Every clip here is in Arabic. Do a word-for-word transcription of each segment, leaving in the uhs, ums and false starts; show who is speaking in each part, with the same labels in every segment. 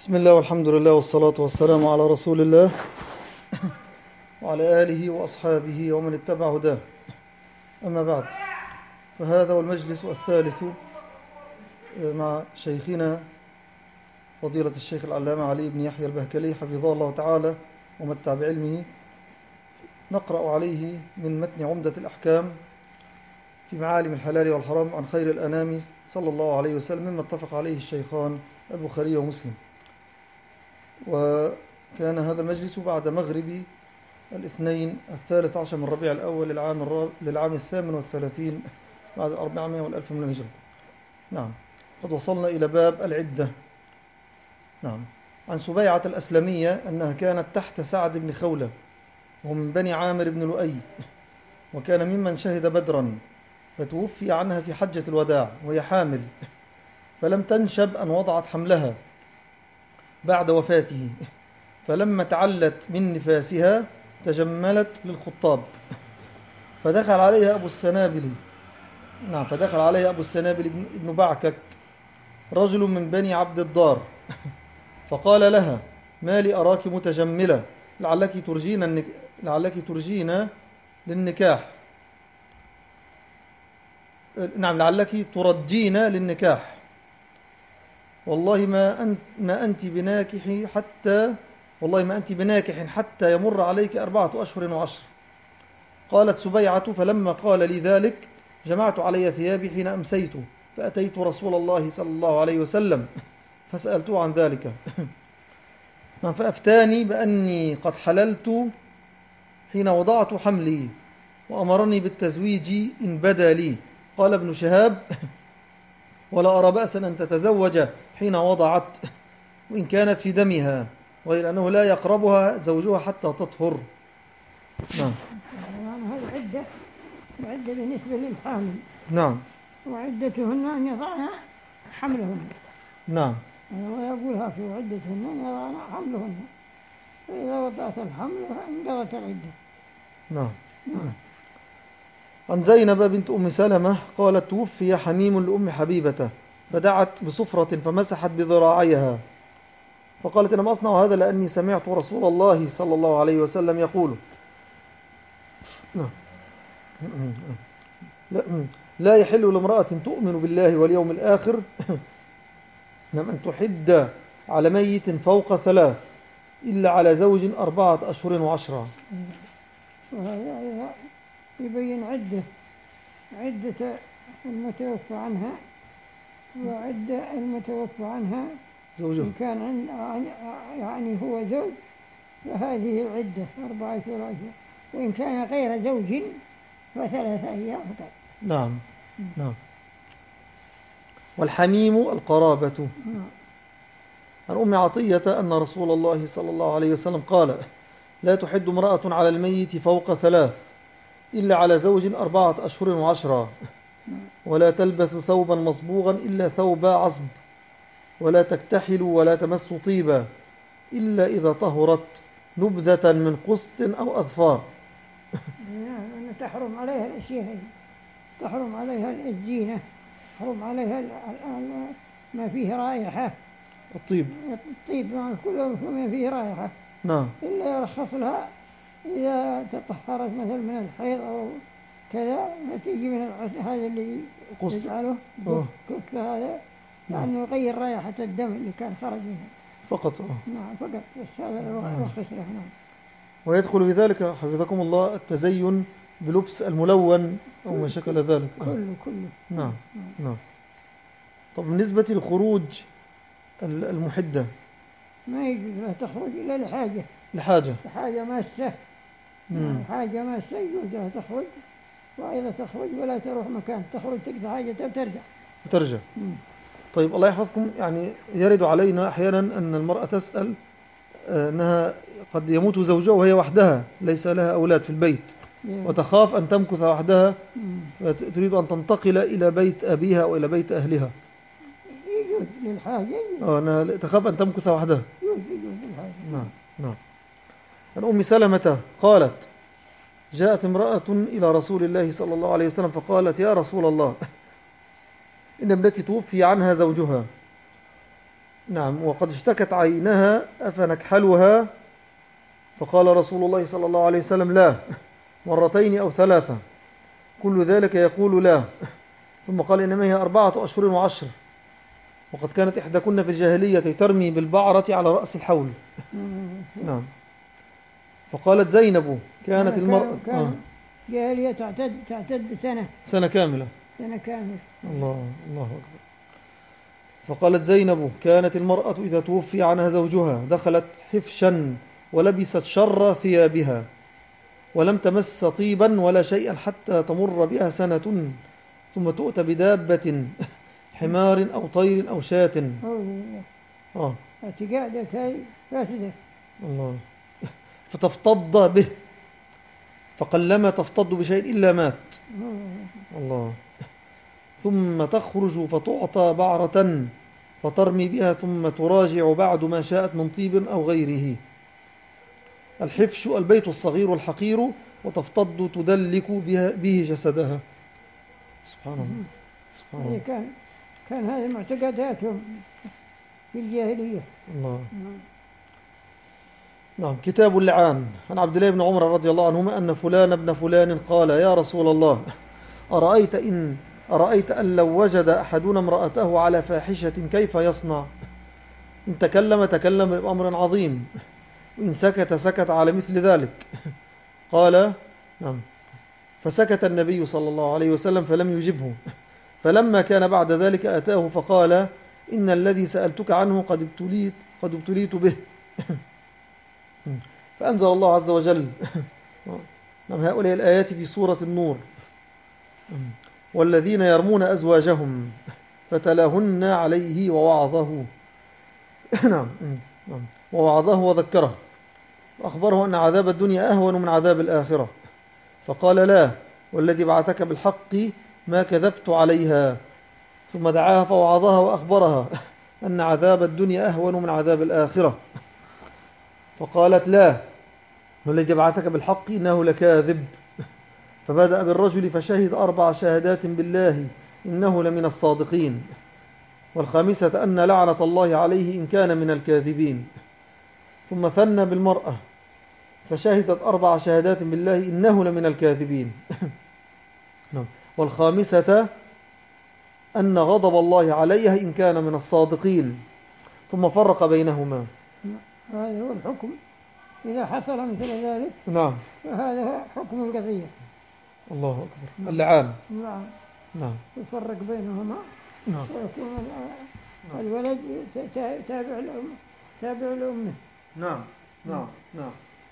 Speaker 1: بسم الله والحمد لله والصلاة والسلام على رسول الله وعلى آله وأصحابه ومن اتبع هداه. أما بعد، فهذا هو المجلس الثالث مع شيخنا فضيلة الشيخ العلامة علي بن يحيى البهكلي حفظه الله تعالى ومتع بعلمه. نقرأ عليه من متن عمدة الأحكام في معالم الحلال والحرام عن خير الأنام صلى الله عليه وسلم، مما اتفق عليه الشيخان البخاري ومسلم. وكان هذا المجلس بعد مغرب الاثنين الثالث عشر من ربيع الأول للعام, الراب... للعام الثامن والثلاثين بعد الأربعمائة والألف من الهجرة. نعم، قد وصلنا إلى باب العدة. نعم. عن سبيعة الأسلمية أنها كانت تحت سعد بن خولة، وهو من بني عامر بن لؤي، وكان ممن شهد بدرا، فتوفي عنها في حجة الوداع وهي حامل، فلم تنشب أن وضعت حملها بعد وفاته، فلما تعلت من نفاسها تجملت للخطاب، فدخل عليها أبو السنابل نعم فدخل عليها أبو السنابل ابن بعكك، رجل من بني عبد الدار، فقال لها: ما لي أراك متجملة، لعلك ترجين النك... لعلك ترجين للنكاح نعم لعلك ترجين للنكاح، والله ما أنت ما أنت بناكح حتى والله ما أنت بناكح حتى يمر عليك أربعة أشهر وعشر. قالت سبيعة: فلما قال لي ذلك جمعت علي ثيابي حين أمسيت، فأتيت رسول الله صلى الله عليه وسلم فسألته عن ذلك، فأفتاني بأني قد حللت حين وضعت حملي، وأمرني بالتزويج إن بدا لي. قال ابن شهاب: ولا أرى بأسا أن تتزوج حين وضعت، وإن كانت في دمها، غير أنه لا يقربها زوجها حتى تطهر. نعم.
Speaker 2: هذه عدة وعدة بالنسبة للحامل.
Speaker 1: نعم.
Speaker 2: وعدتهن أن يضعن حملهن.
Speaker 1: نعم.
Speaker 2: ويقولها في عدتهن أن يضعن حملهن، فإذا وضعت الحمل فانقضت العدة.
Speaker 1: نعم. نعم. عن زينب بنت أم سلمة قالت: توفي حميم لأم حبيبة، فدعت بصفرة فمسحت بذراعيها، فقالت: إنما أصنع هذا لأني سمعت رسول الله صلى الله عليه وسلم يقول: لا يحل لامرأة تؤمن بالله واليوم الآخر أن تحد على ميت فوق ثلاث إلا على زوج أربعة أشهر وعشرة.
Speaker 2: وهذا يبين عدة عدة المتوفى عنها وعدة المتوفى عنها
Speaker 1: زوجه، إن
Speaker 2: كان يعني هو زوج فهذه العدة أربعة أشهر، وإن كان غير زوج فثلاثة أيام فقط.
Speaker 1: نعم. نعم. والحميم القرابة. عن أم عطية أن رسول الله صلى الله عليه وسلم قال: لا تحد امرأة على الميت فوق ثلاث إلا على زوج أربعة أشهر وعشرة، ولا تلبث ثوبا مصبوغا إلا ثوب عصب، ولا تكتحل ولا تمس طيبا إلا إذا طهرت نبذة من قسط أو أظفار.
Speaker 2: يعني تحرم عليها الأشياء هي، تحرم عليها الزينة، تحرم عليها ما فيه رائحة،
Speaker 1: الطيب
Speaker 2: الطيب كله ما فيه رائحة.
Speaker 1: نعم.
Speaker 2: إلا يرخص لها إذا تطهرت مثل من الحيض أو كذا، فتيجي من هذا اللي يجعله كف هذا، لأنه يغير رائحة الدم اللي كان خرج منها
Speaker 1: فقط.
Speaker 2: نعم فقط، بس هذا يرخص له. نعم.
Speaker 1: ويدخل في ذلك حفظكم الله التزين بلبس الملون أو ما شكل ذلك.
Speaker 2: كله كله.
Speaker 1: نعم. نعم. طب بالنسبة لخروج المحدة
Speaker 2: ما يجوز لها تخرج إلا لحاجة
Speaker 1: لحاجة
Speaker 2: لحاجة ماسة. حاجة ماسة يجوز لها تخرج، وإذا تخرج ولا تروح مكان، تخرج تقضي حاجتها وترجع
Speaker 1: وترجع. طيب الله يحفظكم، يعني يرد علينا أحيانا أن المرأة تسأل أنها قد يموت زوجها وهي وحدها ليس لها أولاد في البيت، وتخاف أن تمكث وحدها، فتريد أن تنتقل إلى بيت أبيها أو إلى بيت أهلها.
Speaker 2: يجوز للحاجة.
Speaker 1: آه أنا تخاف أن تمكث وحدها.
Speaker 2: يجوز للحاجة.
Speaker 1: نعم. نعم. عن أم سلمة قالت: جاءت امرأة إلى رسول الله صلى الله عليه وسلم فقالت: يا رسول الله، إن ابنتي توفي عنها زوجها، نعم. وقد اشتكت عينها أفنكحلها؟ فقال رسول الله صلى الله عليه وسلم: لا، مرتين أو ثلاثة، كل ذلك يقول لا. ثم قال: إنما هي أربعة أشهر وعشر، وقد كانت إحداكن في الجاهلية ترمي بالبعرة على رأس الحول. نعم. فقالت زينب: كانت المرأة آه.
Speaker 2: جاهلية تعتد تعتد سنة
Speaker 1: سنة كاملة.
Speaker 2: سنة كاملة.
Speaker 1: الله الله أكبر. فقالت زينب: كانت المرأة إذا توفي عنها زوجها دخلت حفشا ولبست شر ثيابها، ولم تمس طيبا ولا شيئا حتى تمر بها سنة، ثم تؤتى بدابة حمار أو طير أو شاة.
Speaker 2: آه اعتقادك هاي فاسدة.
Speaker 1: الله. فتفتض به، فقلما تفتض بشيء إلا مات. الله. ثم تخرج فتعطى بعرة فترمي بها، ثم تراجع بعد ما شاءت من طيب أو غيره. الحفش البيت الصغير الحقير، وتفتض تدلك بها به جسدها. سبحان الله. سبحان الله.
Speaker 2: كان كان هذه معتقداتهم في الجاهلية.
Speaker 1: الله. نعم. كتاب اللعان. عن عبد الله بن عمر رضي الله عنهما أن فلان ابن فلان قال: يا رسول الله، أرأيت إن أرأيت أن لو وجد أحدنا امرأته على فاحشة كيف يصنع؟ إن تكلم تكلم بأمر عظيم، وإن سكت سكت على مثل ذلك. قال: نعم. فسكت النبي صلى الله عليه وسلم فلم يجبه. فلما كان بعد ذلك أتاه فقال: إن الذي سألتك عنه قد ابتليت قد ابتليت به. فأنزل الله عز وجل نعم هؤلاء الآيات في سورة النور: والذين يرمون أزواجهم فتلاهن عليه ووعظه. نعم. ووعظه وذكره، وأخبره أن عذاب الدنيا أهون من عذاب الآخرة. فقال: لا، والذي بعثك بالحق ما كذبت عليها. ثم دعاها فوعظها وأخبرها أن عذاب الدنيا أهون من عذاب الآخرة. فقالت: لا، والذي بعثك بالحق إنه لكاذب. فبدأ بالرجل فشهد أربع شهادات بالله إنه لمن الصادقين، والخامسة أن لعنة الله عليه إن كان من الكاذبين. ثم ثنى بالمرأة فشهدت أربع شهادات بالله إنه لمن الكاذبين. والخامسة أن غضب الله عليها إن كان من الصادقين. ثم فرق بينهما.
Speaker 2: هذا هو الحكم إذا حصل مثل ذلك.
Speaker 1: نعم.
Speaker 2: فهذا حكم القضية.
Speaker 1: الله أكبر. اللعان.
Speaker 2: نعم.
Speaker 1: نعم.
Speaker 2: يفرق بينهما.
Speaker 1: نعم.
Speaker 2: ويكون الولد تابع الأم تابع لأمه.
Speaker 1: نعم. نعم. نعم.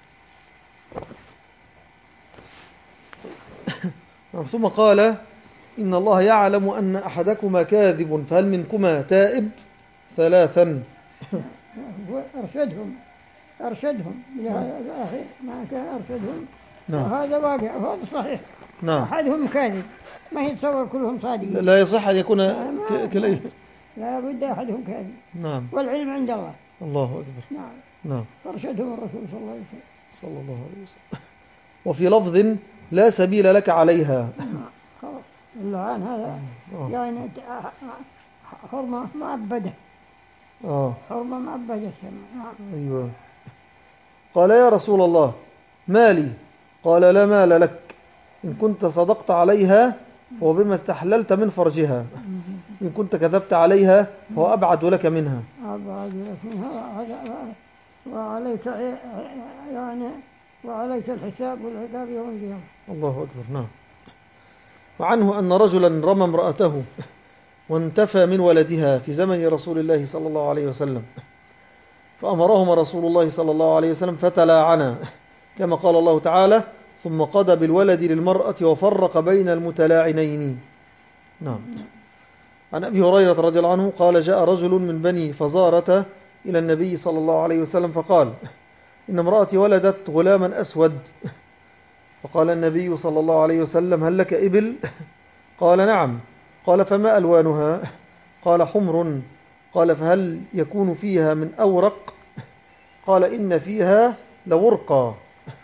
Speaker 1: ثم قال: إن الله يعلم أن أحدكما كاذب، فهل منكما تائب؟ ثلاثا.
Speaker 2: أرشدهم أرشدهم لهذا الآخر ما كان أرشدهم.
Speaker 1: نعم.
Speaker 2: وهذا واقع وهذا صحيح.
Speaker 1: نعم.
Speaker 2: أحدهم كاذب، ما يتصور كلهم صادقين.
Speaker 1: لا يصح أن يكون كليه.
Speaker 2: لا بد أحدهم كاذب.
Speaker 1: نعم.
Speaker 2: والعلم عند الله.
Speaker 1: الله أكبر.
Speaker 2: نعم.
Speaker 1: نعم.
Speaker 2: أرشدهم الرسول صلى الله عليه وسلم.
Speaker 1: صلى الله عليه وسلم. وفي لفظ: لا سبيل لك عليها.
Speaker 2: خلاص. اللعان هذا
Speaker 1: آه.
Speaker 2: يعني حرمة معبدة.
Speaker 1: آه.
Speaker 2: حرمة معبدة.
Speaker 1: أيوة. قال: يا رسول الله، مالي؟ قال: لا مال لك، إن كنت صدقت عليها فهو بما استحللت من فرجها، إن كنت كذبت عليها فهو أبعد لك منها.
Speaker 2: أبعد لك منها. وعليك يعني وعليك الحساب والعقاب يوم القيامة.
Speaker 1: الله أكبر. نعم. وعنه أن رجلا رمى امرأته وانتفى من ولدها في زمن رسول الله صلى الله عليه وسلم، فأمرهما رسول الله صلى الله عليه وسلم فتلاعنا، كما قال الله تعالى: ثم قضى بالولد للمرأة وفرق بين المتلاعنين. نعم. عن أبي هريرة رضي الله عنه قال: جاء رجل من بني فزارة إلى النبي صلى الله عليه وسلم فقال: إن امرأتي ولدت غلاما أسود. فقال النبي صلى الله عليه وسلم: هل لك إبل؟ قال: نعم. قال: فما ألوانها؟ قال: حمر. قال: فهل يكون فيها من أورق؟ قال: إن فيها لورقا.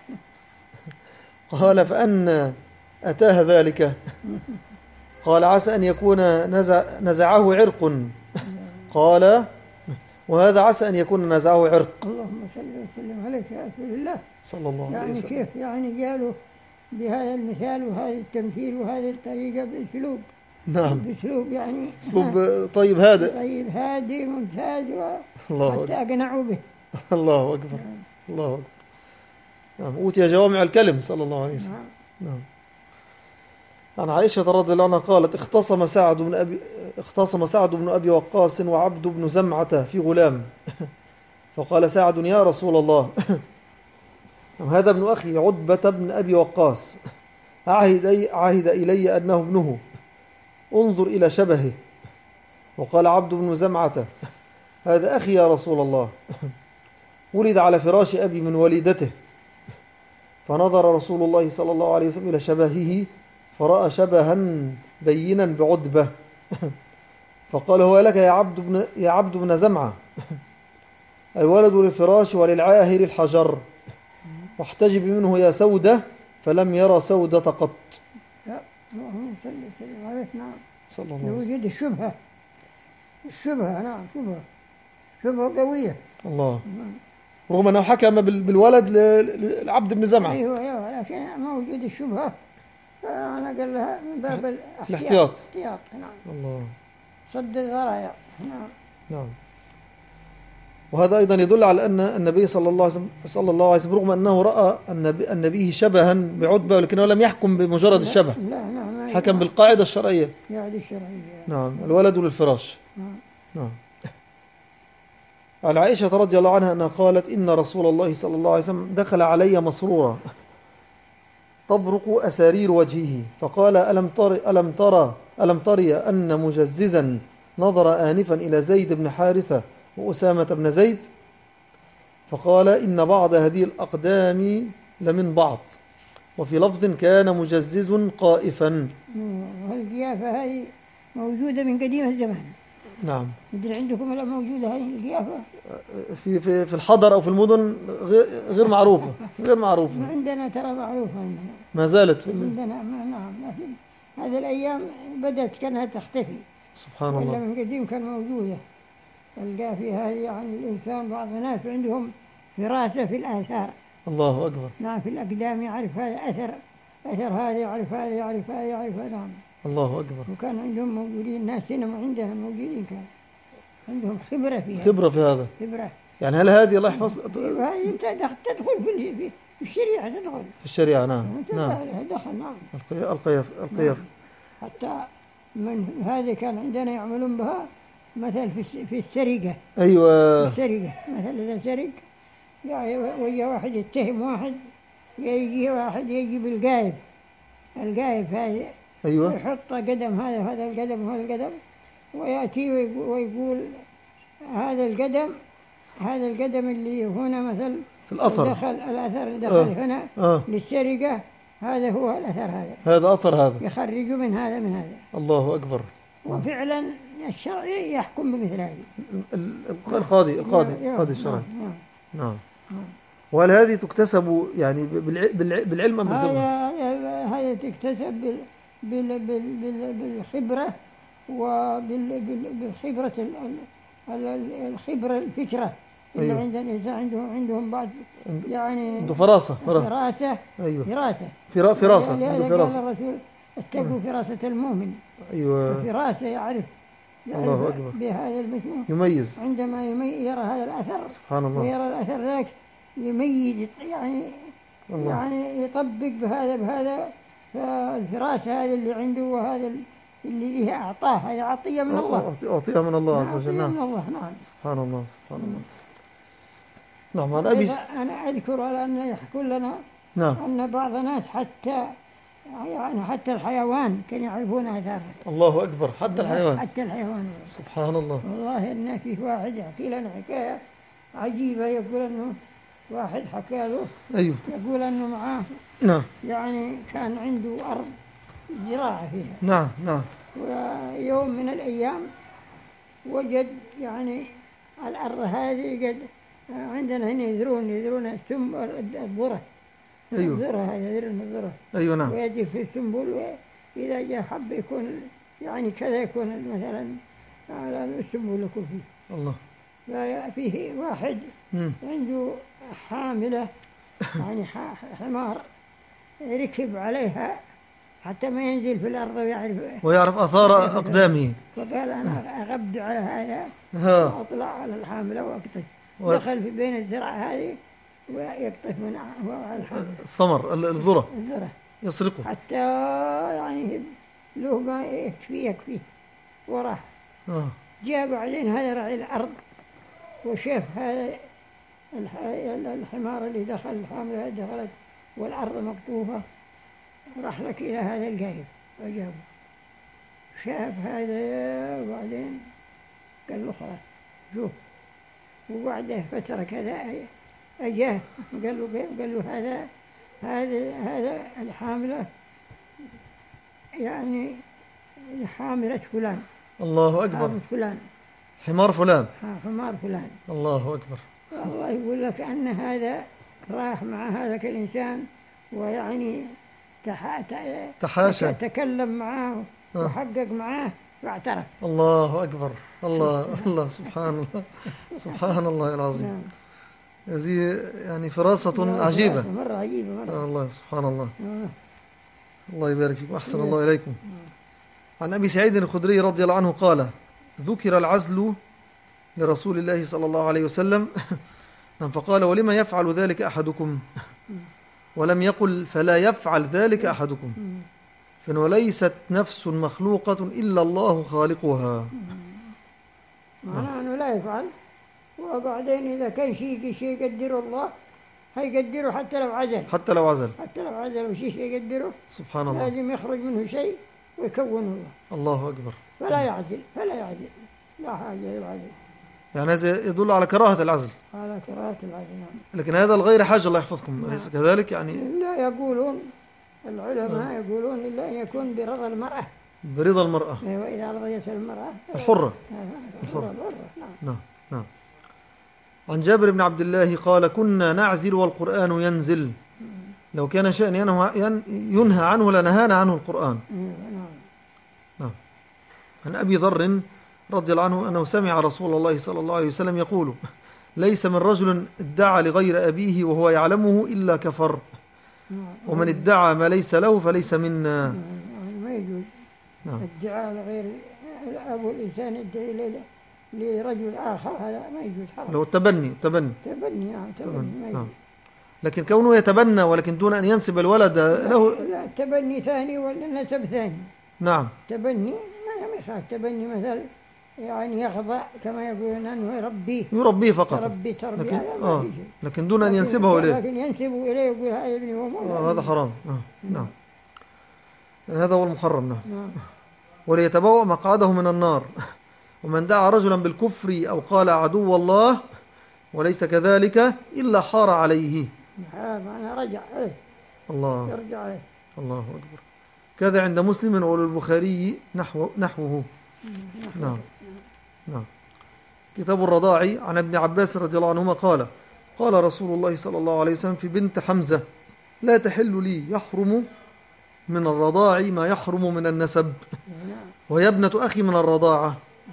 Speaker 1: قال: فأن أتاها ذلك؟ قال: عسى أن يكون نزع نزعه عرق. قال: وهذا عسى أن يكون نزعه عرق.
Speaker 2: اللهم صل وسلم عليك يا رسول الله.
Speaker 1: صلى الله عليه
Speaker 2: يعني
Speaker 1: وسلم.
Speaker 2: كيف يعني قالوا بهذا المثال وهذا التمثيل وهذه الطريقة بأسلوب
Speaker 1: نعم،
Speaker 2: بأسلوب يعني
Speaker 1: أسلوب طيب هادئ.
Speaker 2: طيب هادي ممتاز
Speaker 1: الله
Speaker 2: وحتى
Speaker 1: أكبر.
Speaker 2: أقنعوا به.
Speaker 1: الله أكبر. الله أكبر. نعم، أوتي جوامع الكلم صلى الله عليه وسلم.
Speaker 2: نعم.
Speaker 1: نعم. عن عائشة رضي الله عنها قالت: اختصم سعد بن أبي اختصم سعد بن أبي وقاص وعبد بن زمعة في غلام، فقال سعد: يا رسول الله، هذا ابن أخي عتبة بن أبي وقاص، عهد, عهد إلي أنه ابنه، انظر إلى شبهه. وقال عبد بن زمعة: هذا أخي يا رسول الله، ولد على فراش أبي من والدته. فنظر رسول الله صلى الله عليه وسلم إلى شبهه فرأى شبها بينا بعتبة، فقال: هو لك يا عبد بن, يا عبد بن زمعة، الولد للفراش وللعاهر الحجر، واحتجب منه يا سودة، فلم يرى سودة قط.
Speaker 2: لا، اللهم صل وسلم عليه. نعم،
Speaker 1: صلى الله عليه وسلم.
Speaker 2: لوجود الشبهة، الشبهة نعم، شبهة شبهة قوية.
Speaker 1: الله. رغم أنه حكم بالولد لعبد بن زمعة.
Speaker 2: أيوة أيوة، لكن موجود الشبهة، فأنا قال لها من باب
Speaker 1: الاحتياط.
Speaker 2: الاحتياط. نعم.
Speaker 1: الله.
Speaker 2: صد الذرائع. نعم.
Speaker 1: نعم. وهذا أيضا يدل على أن النبي صلى الله عليه وسلم, صلى الله عليه وسلم رغم أنه رأى النبي النبي شبها بعتبة، ولكنه لم يحكم بمجرد الشبه.
Speaker 2: لا نعم.
Speaker 1: حكم بالقاعدة الشرعية.
Speaker 2: قاعدة الشرعية.
Speaker 1: نعم، الولد للفراش.
Speaker 2: نعم.
Speaker 1: نعم. عن عائشة رضي الله عنها أنها قالت: إن رسول الله صلى الله عليه وسلم دخل علي مسرورا تبرق أسارير وجهه، فقال: ألم تر ألم ترى ألم تري أن مجززا نظر آنفا إلى زيد بن حارثة وأسامة بن زيد؟ فقال: إن بعض هذه الأقدام لمن بعض. وفي لفظ: كان مجزز قائفا.
Speaker 2: والقيافة هذه موجودة من قديم الزمان.
Speaker 1: نعم.
Speaker 2: مدري عندكم ولا موجودة هذه القيافة؟
Speaker 1: في في في الحضر أو في المدن غير معروفة، غير معروفة.
Speaker 2: عندنا ترى معروفة عندنا.
Speaker 1: ما زالت
Speaker 2: عندنا. نعم، لكن هذه الأيام بدأت كانها تختفي.
Speaker 1: سبحان الله.
Speaker 2: ولا من قديم كان موجودة. القافية هذه يعني الإنسان بعض الناس عندهم فراسة في الآثار.
Speaker 1: الله أكبر.
Speaker 2: نعم، في الأقدام يعرف هذا أثر أثر هذا، يعرف هذا، يعرف هذا، يعرف هذا. نعم.
Speaker 1: الله أكبر.
Speaker 2: وكان عندهم موجودين ناس هنا عندنا موجودين، كان عندهم خبرة فيها.
Speaker 1: خبرة في هذا.
Speaker 2: خبرة.
Speaker 1: يعني هل هذه الله يحفظ؟
Speaker 2: هذه تدخل في في الشريعة، تدخل
Speaker 1: في الشريعة. نعم.
Speaker 2: نعم.
Speaker 1: نعم.
Speaker 2: دخل. نعم.
Speaker 1: القياف القياف.
Speaker 2: حتى من هذه كان عندنا يعملون بها مثل في في السرقة.
Speaker 1: أيوة.
Speaker 2: السرقة مثل إذا سرق يعني ويا واحد يتهم واحد، يجي واحد يجي بالقايب، القايب هذا.
Speaker 1: أيوة.
Speaker 2: يحط قدم هذا وهذا القدم وهذا القدم، ويأتي ويقول هذا القدم هذا القدم اللي هنا مثل
Speaker 1: في الأثر،
Speaker 2: دخل الأثر اللي دخل
Speaker 1: آه.
Speaker 2: هنا
Speaker 1: آه.
Speaker 2: للسرقة، هذا هو الأثر هذا.
Speaker 1: هذا أثر هذا.
Speaker 2: يخرجوا من هذا من هذا.
Speaker 1: الله أكبر.
Speaker 2: وفعلا الشرع يحكم بمثل هذه.
Speaker 1: القاضي القاضي القاضي الشرعي.
Speaker 2: نعم.
Speaker 1: نعم. وهل هذه تكتسب يعني بالعلم أم بالخبرة؟
Speaker 2: هذا هذا تكتسب بال بال بال بالخبرة وبالخبرة الخبرة الفكرة اللي
Speaker 1: أيوه.
Speaker 2: عند الإنسان عندهم عندهم بعض يعني
Speaker 1: عنده فراسة
Speaker 2: فراسة.
Speaker 1: أيوه.
Speaker 2: فراسة
Speaker 1: فرا فراسة
Speaker 2: عنده فراسة. قال الرسول: اتقوا فراسة المؤمن.
Speaker 1: أيوه.
Speaker 2: فراسة يعرف
Speaker 1: الله أكبر.
Speaker 2: بهذا المسموع
Speaker 1: يميز.
Speaker 2: عندما يميز يرى هذا الأثر.
Speaker 1: سبحان الله.
Speaker 2: ويرى الأثر ذاك يميز يعني الله. يعني يطبق بهذا بهذا فالفراسة هذا اللي عنده، وهذا اللي له أعطاه، هذه عطية من الله.
Speaker 1: عطية من الله عز وجل.
Speaker 2: نعم. من الله. نعم.
Speaker 1: سبحان الله. سبحان الله. نعم. عن أبي
Speaker 2: أنا أذكر على أن يحكون لنا
Speaker 1: نعم
Speaker 2: أن بعض الناس حتى يعني حتى الحيوان كانوا يعرفون آثاره.
Speaker 1: الله أكبر. حتى الحيوان.
Speaker 2: حتى الحيوان.
Speaker 1: سبحان الله.
Speaker 2: والله إن فيه واحد يحكي لنا حكاية عجيبة، يقول إنه واحد حكى له.
Speaker 1: أيوه.
Speaker 2: يقول إنه معاه
Speaker 1: نعم
Speaker 2: يعني كان عنده أرض زراعة فيها.
Speaker 1: نعم نعم.
Speaker 2: ويوم من الأيام وجد يعني الأرض هذه قد عندنا هنا يذرون يذرون السنبل الذرة.
Speaker 1: أيوه.
Speaker 2: الذرة هذه يذرون الذرة.
Speaker 1: أيوه. نعم.
Speaker 2: ويجي في السنبل، وإذا جاء حب يكون يعني كذا، يكون مثلا على السنبل يكون فيه.
Speaker 1: الله.
Speaker 2: فيه واحد
Speaker 1: مم.
Speaker 2: عنده حاملة يعني ح- حمار ركب عليها حتى ما ينزل في الأرض ويعرف.
Speaker 1: ويعرف آثار أقدامه.
Speaker 2: فقال أنا أغبد على هذا
Speaker 1: ها.
Speaker 2: وأطلع على الحاملة وأقطف.
Speaker 1: و-
Speaker 2: دخل في بين الزرع هذه ويقطف من هو على الحاملة
Speaker 1: الثمر ال- الذرة
Speaker 2: الزرع
Speaker 1: يسرقه.
Speaker 2: حتى يعني له ما يكفي يكفي وراح.
Speaker 1: آه.
Speaker 2: جاء بعدين هذا راعي الأرض وشاف هذا الح- الحمار اللي دخل الحاملة دخلت والأرض مقطوفة، راح لك إلى هذا القايب وجابه. شاف هذا وبعدين قال له خلاص شوف. وبعده فترة كذا أجاه قال له كيف؟ قال له هذا هذا هذا الحاملة يعني حاملة فلان،
Speaker 1: الله أكبر.
Speaker 2: حامل فلان،
Speaker 1: حمار فلان.
Speaker 2: حمار فلان.
Speaker 1: الله أكبر.
Speaker 2: الله يقول لك أن هذا راح مع هذاك الإنسان ويعني تح... ت-
Speaker 1: تحاشى.
Speaker 2: تكلم معاه
Speaker 1: آه.
Speaker 2: وحقق معاه واعترف.
Speaker 1: الله أكبر. الله الله سبحان الله سبحان الله العظيم.
Speaker 2: نعم.
Speaker 1: هذه يعني فراسة
Speaker 2: لا،
Speaker 1: عجيبة.
Speaker 2: مرة عجيبة مرة.
Speaker 1: آه الله سبحان الله.
Speaker 2: آه.
Speaker 1: الله يبارك فيكم. أحسن الله إليكم. عن أبي سعيد الخدري رضي الله عنه قال: ذكر العزل لرسول الله صلى الله عليه وسلم فقال: ولما يفعل ذلك أحدكم؟ ولم يقل فلا يفعل ذلك أحدكم، فوليست نفس مخلوقة إلا الله خالقها.
Speaker 2: معناه أنه لا يفعل، وبعدين إذا كان شيء شيء يقدره الله هيقدره حتى لو عزل.
Speaker 1: حتى لو عزل.
Speaker 2: حتى لو عزل وشيء شيء يقدره
Speaker 1: سبحان الله.
Speaker 2: لازم يخرج منه شيء ويكونه الله.
Speaker 1: الله أكبر.
Speaker 2: فلا يعزل فلا يعزل لا حاجة للعزل.
Speaker 1: يعني هذا يدل على كراهة العزل.
Speaker 2: على كراهة العزل. نعم.
Speaker 1: لكن هذا الغير حاجة، الله يحفظكم،
Speaker 2: نعم.
Speaker 1: أليس كذلك؟ يعني
Speaker 2: لا، يقولون العلماء يقولون إلا أن يكون برضا المرأة.
Speaker 1: برضا المرأة
Speaker 2: وإذا رضيت المرأة
Speaker 1: الحرة.
Speaker 2: الحرة. نعم.
Speaker 1: نعم نعم. عن جابر بن عبد الله قال: كنا نعزل والقرآن ينزل، لو كان شيئا ينهى, ينهى عنه لنهانا عنه القرآن.
Speaker 2: نعم.
Speaker 1: نعم. عن أبي ذر رضي الله عنه أنه سمع رسول الله صلى الله عليه وسلم يقول: ليس من رجل ادعى لغير أبيه وهو يعلمه إلا كفر، ومن ادعى ما ليس له فليس منا.
Speaker 2: يعني ما يجوز
Speaker 1: نعم.
Speaker 2: ادعاء لغير أبو الإنسان يدعي ل- لرجل آخر، هذا ما يجوز، حرام.
Speaker 1: لو التبني تبني
Speaker 2: تبني يعني تبني ما يجوز.
Speaker 1: نعم. لكن كونه يتبنى ولكن دون أن ينسب الولد له.
Speaker 2: لا، تبني ثاني ولا نسب ثاني.
Speaker 1: نعم.
Speaker 2: تبني ما يخاف. تبني مثل يعني يخضع كما يقولون أنه يربيه
Speaker 1: يربيه فقط.
Speaker 2: تربي تربية
Speaker 1: لكن,
Speaker 2: هذا ما
Speaker 1: آه.
Speaker 2: في شيء.
Speaker 1: لكن دون أن ينسبه إليه.
Speaker 2: لكن ينسبه إليه يقول هذا ابني ومو.
Speaker 1: آه هذا حرام. آه. نعم. يعني هذا هو المحرم. نعم.
Speaker 2: نعم.
Speaker 1: وليتبوأ مقعده من النار. ومن دعا رجلا بالكفر أو قال عدو الله وليس كذلك إلا حار عليه.
Speaker 2: حرام. أنا رجع عليه.
Speaker 1: الله.
Speaker 2: يرجع عليه.
Speaker 1: الله أكبر. كذا عند مسلم وللبخاري نحو نحوه. نعم نعم. كتاب الرضاع عن ابن عباس رضي الله عنهما قال: قال رسول الله صلى الله عليه وسلم في بنت حمزة: لا تحل لي، يحرم من الرضاع ما يحرم من النسب، وهي ابنة أخي من الرضاعة.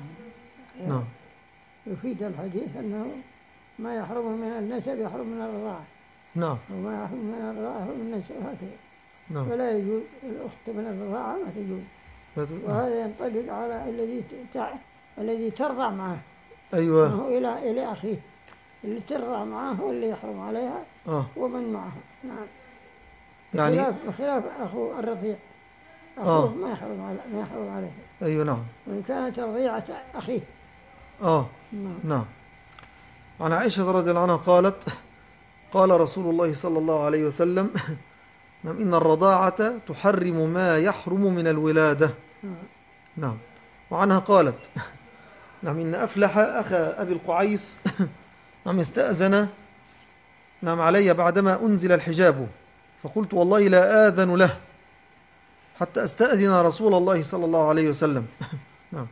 Speaker 1: نعم.
Speaker 2: يفيد الحديث أنه ما يحرم من النسب يحرم من الرضاعة،
Speaker 1: نعم.
Speaker 2: وما يحرم من الرضاعة يحرم من النسب، هكذا.
Speaker 1: نعم.
Speaker 2: ولا يجوز الأخت من الرضاعة ما تجوز. وهذا ينطبق على الذي تع... الذي ترضع معه.
Speaker 1: أيوة.
Speaker 2: هو إلى إلى أخيه اللي ترضع معه هو اللي يحرم عليها.
Speaker 1: آه.
Speaker 2: ومن معه. نعم.
Speaker 1: يعني
Speaker 2: خلاف خلاف أخو الرضيع. أخوه آه. ما يحرم على ما يحرم عليه.
Speaker 1: أيوة. نعم.
Speaker 2: وإن كانت رضيعة أخيه.
Speaker 1: آه.
Speaker 2: نعم.
Speaker 1: نعم. عن عائشة رضي الله عنها قالت: قال رسول الله صلى الله عليه وسلم: نعم، إن الرضاعة تحرم ما يحرم من الولادة. نعم. وعنها قالت: نعم، إن أفلح أخا أبي القعيس نعم استأذن نعم علي بعدما أنزل الحجاب، فقلت: والله لا آذن له حتى أستأذن رسول الله صلى الله عليه وسلم. نعم.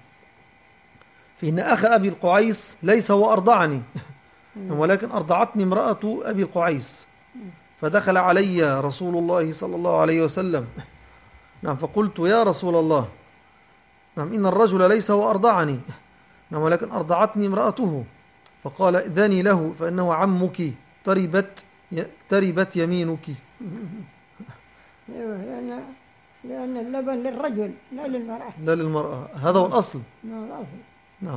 Speaker 1: فإن أخ أبي القعيس ليس هو أرضعني، ولكن أرضعتني امرأة أبي القعيس، فدخل علي رسول الله صلى الله عليه وسلم. نعم. فقلت: يا رسول الله، نعم، إن الرجل ليس هو أرضعني، نعم، ولكن أرضعتني امرأته. فقال ائذني له فإنه عمك تربت تربت يمينك.
Speaker 2: أيوة، لأن لأن اللبن للرجل لا للمرأة.
Speaker 1: لا للمرأة، هذا هو الأصل.
Speaker 2: نعم الأصل.
Speaker 1: نعم.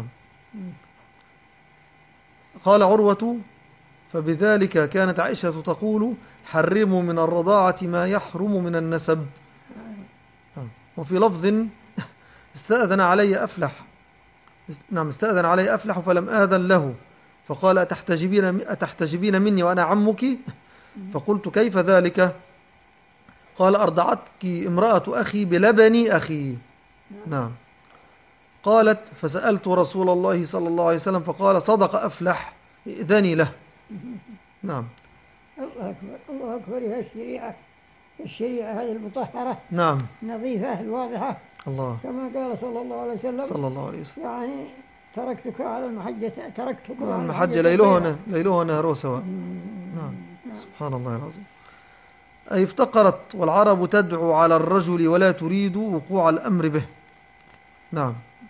Speaker 1: قال عروة: فبذلك كانت عائشة تقول: حرموا من الرضاعة ما يحرم من النسب. وفي لفظ: استأذن علي أفلح نعم استأذن علي أفلح فلم آذن له، فقال: أتحتجبين, أتحتجبين مني وأنا عمك؟ فقلت: كيف ذلك؟ قال: أرضعتك امرأة أخي بلبن أخي. نعم. قالت: فسألت رسول الله صلى الله عليه وسلم فقال: صدق أفلح، ائذني له. نعم.
Speaker 2: الله أكبر، الله أكبر. يا الشريعة، الشريعة هذه المطهرة،
Speaker 1: نعم،
Speaker 2: نظيفة الواضحة،
Speaker 1: الله،
Speaker 2: كما قال صلى الله عليه وسلم:
Speaker 1: صلى الله عليه وسلم،
Speaker 2: يعني تركتك على المحجة تركتكم على
Speaker 1: المحجة ليلها ليلها نهارها سواء. نعم. سبحان الله العظيم. أي افتقرت والعرب تدعو على الرجل ولا تريد وقوع الأمر به. نعم.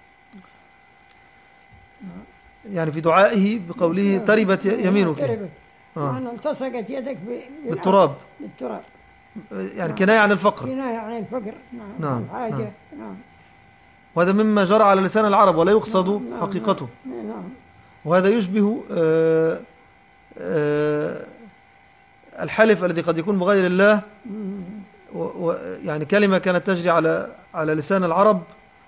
Speaker 1: يعني في دعائه بقوله: تربت يمينك،
Speaker 2: تربت،
Speaker 1: آه.
Speaker 2: معنى التصقت يدك
Speaker 1: بالتراب،
Speaker 2: بالتراب،
Speaker 1: يعني كناية عن الفقر،
Speaker 2: كناية عن الفقر. نعم.
Speaker 1: نعم.
Speaker 2: الحاجة.
Speaker 1: نعم.
Speaker 2: نعم.
Speaker 1: وهذا مما جرى على لسان العرب ولا يقصد
Speaker 2: نعم. نعم.
Speaker 1: حقيقته.
Speaker 2: نعم.
Speaker 1: وهذا يشبه آآ آآ الحلف الذي قد يكون بغير الله، ويعني كلمة كانت تجري على على لسان العرب،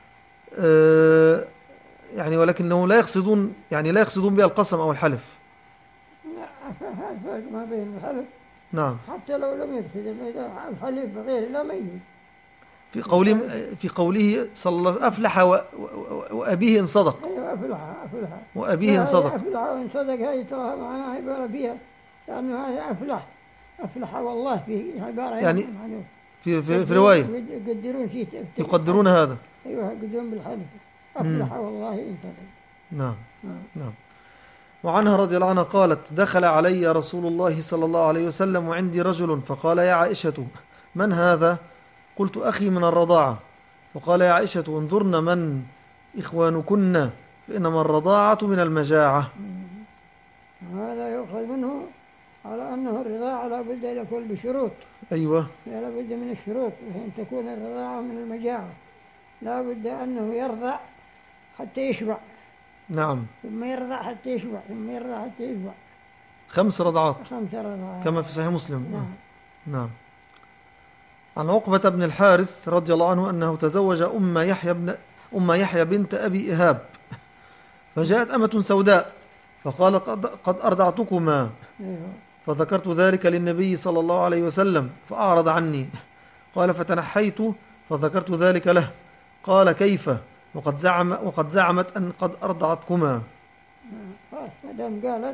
Speaker 1: يعني ولكنهم لا يقصدون يعني لا يقصدون بها القسم أو الحلف.
Speaker 2: لا، فرق ما بين الحلف.
Speaker 1: نعم.
Speaker 2: حتى لو لم يقصد الحلف بغير الله ما يجوز.
Speaker 1: في قوله في قوله صلى الله عليه وسلم: أفلح وأبيه إن صدق.
Speaker 2: أيوة، أفلح أفلح
Speaker 1: وأبيه إن صدق.
Speaker 2: أفلح وإن صدق هذه تراها معناها عبارة فيها، لأنه هذا أفلح أفلح والله في عبارة
Speaker 1: يعني في في, في رواية
Speaker 2: يقدرون شيء
Speaker 1: يقدرون هذا.
Speaker 2: أيوة، يقدرون بالحلف. أفلح والله إن صدق.
Speaker 1: نعم. نعم. وعنها رضي الله عنها قالت: دخل علي رسول الله صلى الله عليه وسلم وعندي رجل فقال: يا عائشة من هذا؟ قلت: أخي من الرضاعة. فقال: يا عائشة انظرن من إخوانكن فإنما الرضاعة من المجاعة.
Speaker 2: هذا يؤخذ منه على أنه الرضاعة لا بد أن يكون بشروط.
Speaker 1: أيوة،
Speaker 2: لا بد من الشروط، وأن تكون الرضاعة من المجاعة لا بد أنه يرضع حتى يشبع.
Speaker 1: نعم.
Speaker 2: ثم يرضع حتى يشبع، ثم يرضع حتى يشبع.
Speaker 1: خمس رضعات.
Speaker 2: خمس رضعات
Speaker 1: كما في صحيح مسلم.
Speaker 2: نعم.
Speaker 1: نعم. عن عقبة بن الحارث رضي الله عنه أنه تزوج أم يحيى بن أم يحيى بنت أبي إهاب، فجاءت أمة سوداء فقال: قد, قد أرضعتكما.
Speaker 2: أيوه.
Speaker 1: فذكرت ذلك للنبي صلى الله عليه وسلم فأعرض عني. قال: فتنحيت فذكرت ذلك له. قال: كيف وقد زعم وقد زعمت أن قد أرضعتكما.
Speaker 2: خلاص ما دام قالت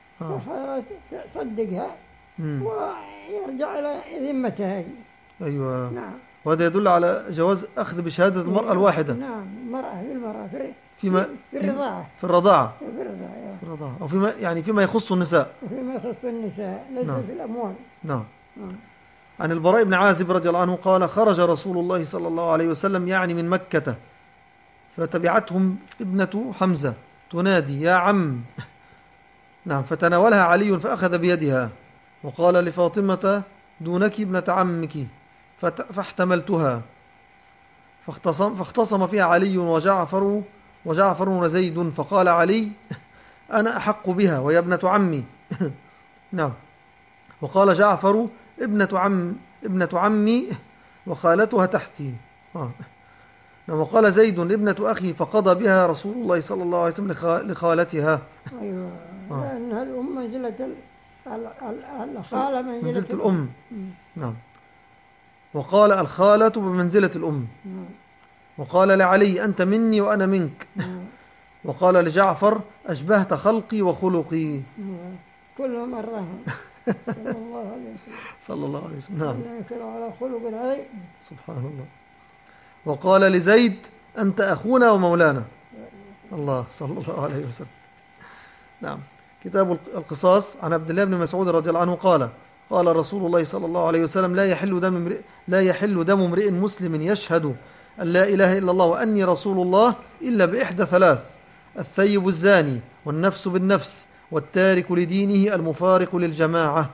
Speaker 2: تصدقها ويرجع إلى ذمتها هذه.
Speaker 1: أيوة.
Speaker 2: نعم.
Speaker 1: وهذا يدل على جواز أخذ بشهادة المرأة الواحدة.
Speaker 2: نعم. المرأة في المرأة في
Speaker 1: فيما
Speaker 2: في الرضاعة
Speaker 1: في الرضاعة
Speaker 2: في الرضاعة
Speaker 1: في الرضاعة أو فيما يعني فيما يخص النساء،
Speaker 2: وفيما يخص النساء ليس
Speaker 1: نعم.
Speaker 2: في الأموال.
Speaker 1: نعم.
Speaker 2: نعم.
Speaker 1: عن البراء بن عازب رضي الله عنه قال: خرج رسول الله صلى الله عليه وسلم يعني من مكة، فتبعتهم ابنة حمزة تنادي: يا عم. نعم. فتناولها علي فأخذ بيدها وقال لفاطمة: دونك ابنة عمك، فاحتملتها. فاختصم, فاختصم فيها علي وجعفر وجعفر وزيد، فقال علي: أنا أحق بها وهي ابنة عمي. نعم. وقال جعفر: ابنة عم ابنة عمي وخالتها تحتي. آه. نعم. وقال زيد: ابنة أخي، فقضى بها رسول الله صلى الله عليه وسلم لخالتها.
Speaker 2: أيوة.
Speaker 1: آه.
Speaker 2: لأنها الأم منزلة الخالة منزلة,
Speaker 1: منزلة الأم. نعم. وقال: الخالة بمنزلة الأم. وقال لعلي: أنت مني وأنا منك. وقال لجعفر: أشبهت خلقي وخلقي.
Speaker 2: كلهم أراهم صلى الله عليه وسلم.
Speaker 1: صلى الله عليه وسلم. نعم.
Speaker 2: على خلق عظيم.
Speaker 1: سبحان الله. وقال لزيد: أنت أخونا ومولانا. الله، صلى الله عليه وسلم. نعم. كتاب القصاص. عن عبد الله بن مسعود رضي الله عنه قال: قال رسول الله صلى الله عليه وسلم: لا يحل دم امرئ لا يحل دم امرئ مسلم يشهد أن لا إله إلا الله وأني رسول الله إلا بإحدى ثلاث: الثيب الزاني والنفس بالنفس والتارك لدينه المفارق للجماعة.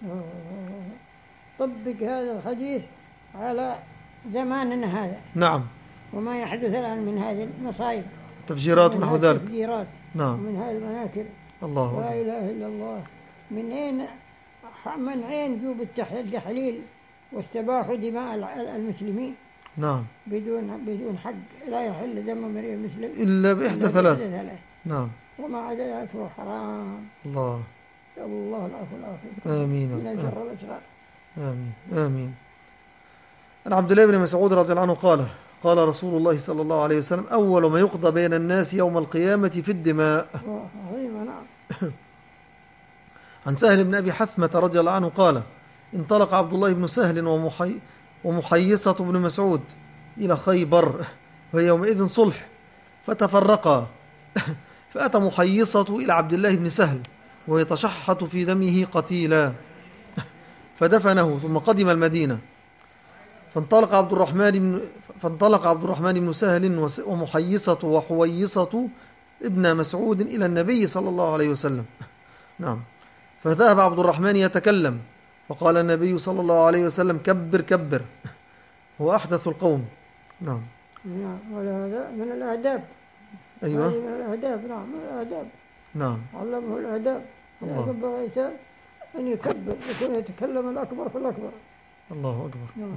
Speaker 2: طبق هذا الحديث على زماننا هذا.
Speaker 1: نعم.
Speaker 2: وما يحدث الآن من هذه المصائب،
Speaker 1: تفجيرات ونحو ذلك.
Speaker 2: تفجيرات.
Speaker 1: نعم.
Speaker 2: ومن هذه المناكر.
Speaker 1: الله.
Speaker 2: لا إله إلا الله. من أين من أين جوب التحليل واستباحوا دماء المسلمين؟
Speaker 1: نعم.
Speaker 2: بدون بدون حق، لا يحل دم امرئ مسلم
Speaker 1: إلا بإحدى ثلاث. نعم.
Speaker 2: وما عدا ذلك فهو حرام.
Speaker 1: الله.
Speaker 2: الله العفو والعافية.
Speaker 1: آمين.
Speaker 2: من الشر والأسرار.
Speaker 1: آمين آمين. عن عبد الله بن مسعود رضي الله عنه قال قال رسول الله صلى الله عليه وسلم: أول ما يقضى بين الناس يوم القيامة في الدماء.
Speaker 2: عظيم. نعم.
Speaker 1: عن سهل بن أبي حثمة رضي الله عنه قال: انطلق عبد الله بن سهل ومحي ومحيصة بن مسعود إلى خيبر وهي يومئذ صلح، فتفرقا، فأتى محيصة إلى عبد الله بن سهل ويتشحط في دمه قتيلا، فدفنه ثم قدم المدينة. فانطلق عبد الرحمن بن فانطلق عبد الرحمن بن سهل ومحيصة وحويصة ابن مسعود إلى النبي صلى الله عليه وسلم. نعم. فذهب عبد الرحمن يتكلم، فقال النبي صلى الله عليه وسلم: كبر كبر، هو أحدث القوم. نعم.
Speaker 2: نعم. وهذا من الآداب.
Speaker 1: أيوة.
Speaker 2: من الآداب. نعم. من الآداب.
Speaker 1: نعم.
Speaker 2: علمه الآداب. ينبغي أن يكبر، يكون يتكلم الأكبر في الأكبر.
Speaker 1: الله أكبر.
Speaker 2: نعم.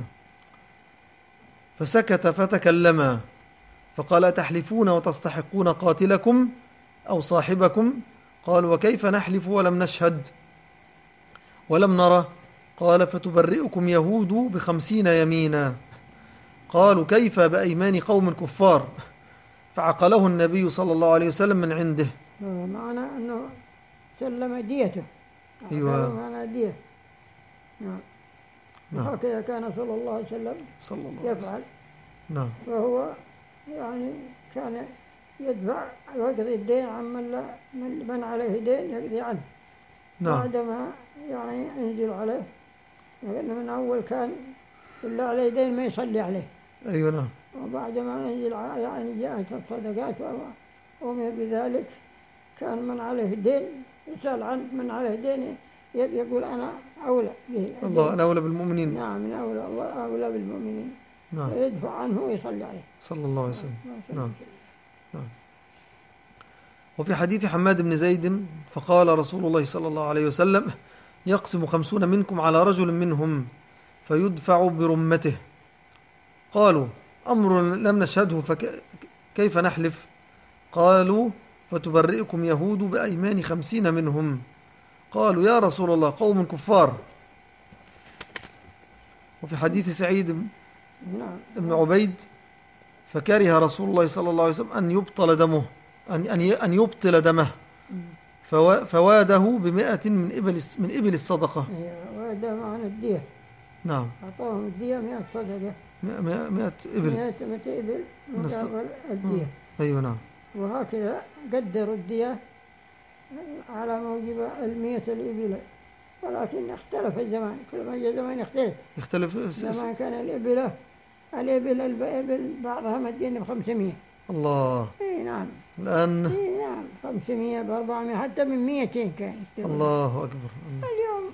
Speaker 1: فسكت فتكلما، فقال: أتحلفون وتستحقون قاتلكم أو صاحبكم؟ قالوا: وكيف نحلف ولم نشهد ولم نرى؟ قال: فتبرئكم يهود بخمسين يمينا. قالوا: كيف بأيمان قوم كفار؟ فعقله النبي صلى الله عليه وسلم من عنده.
Speaker 2: معنى أنه سلم ديته.
Speaker 1: أيوة.
Speaker 2: معنى دية. نعم.
Speaker 1: نعم.
Speaker 2: وهكذا كان صلى الله عليه وسلم
Speaker 1: صلى الله عليه وسلم
Speaker 2: يفعل.
Speaker 1: نعم.
Speaker 2: وهو يعني كان يدفع ويقضي الدين عمن لا من, من عليه دين يقضي عنه.
Speaker 1: نعم.
Speaker 2: بعدما يعني انزل عليه، لأنه من أول كان اللي عليه دين ما يصلي عليه.
Speaker 1: أيوة. نعم.
Speaker 2: وبعدما انزل يعني جاءت الصدقات وأمر بذلك، كان من عليه دين يسأل عن من عليه دين، يقول أنا أولى به.
Speaker 1: الله أنا أولى بالمؤمنين.
Speaker 2: نعم. من أولى الله أولى بالمؤمنين.
Speaker 1: نعم.
Speaker 2: فيدفع عنه ويصلي عليه
Speaker 1: صلى الله عليه وسلم. نعم. نعم. وفي حديث حماد بن زيد فقال رسول الله صلى الله عليه وسلم: يقسم خمسون منكم على رجل منهم فيدفع برمته. قالوا: أمر لم نشهده فكيف نحلف؟ قالوا: فتبرئكم يهود بأيمان خمسين منهم. قالوا: يا رسول الله قوم كفار. وفي حديث سعيد بن عبيد فكره رسول الله صلى الله عليه وسلم أن يبطل دمه أن أن يبطل دمه فواده بمئة من إبل من إبل الصدقة.
Speaker 2: واده معنى الدية.
Speaker 1: نعم.
Speaker 2: أعطاهم الدية مئة صدقة.
Speaker 1: مئة إبل.
Speaker 2: مئة إبل مقابل الدية.
Speaker 1: أيوة. نعم.
Speaker 2: وهكذا قدروا الدية على موجب المئة الإبل، ولكن اختلف الزمان، كل ما جاء زمان يختلف.
Speaker 1: يختلف.
Speaker 2: زمان كان الإبل الإبل الإبل بعضها مدين بخمسمية.
Speaker 1: الله.
Speaker 2: إيه نعم.
Speaker 1: الآن.
Speaker 2: إيه نعم. خمسمية بأربعمية حتى من مئتين كان.
Speaker 1: الله أكبر.
Speaker 2: اليوم.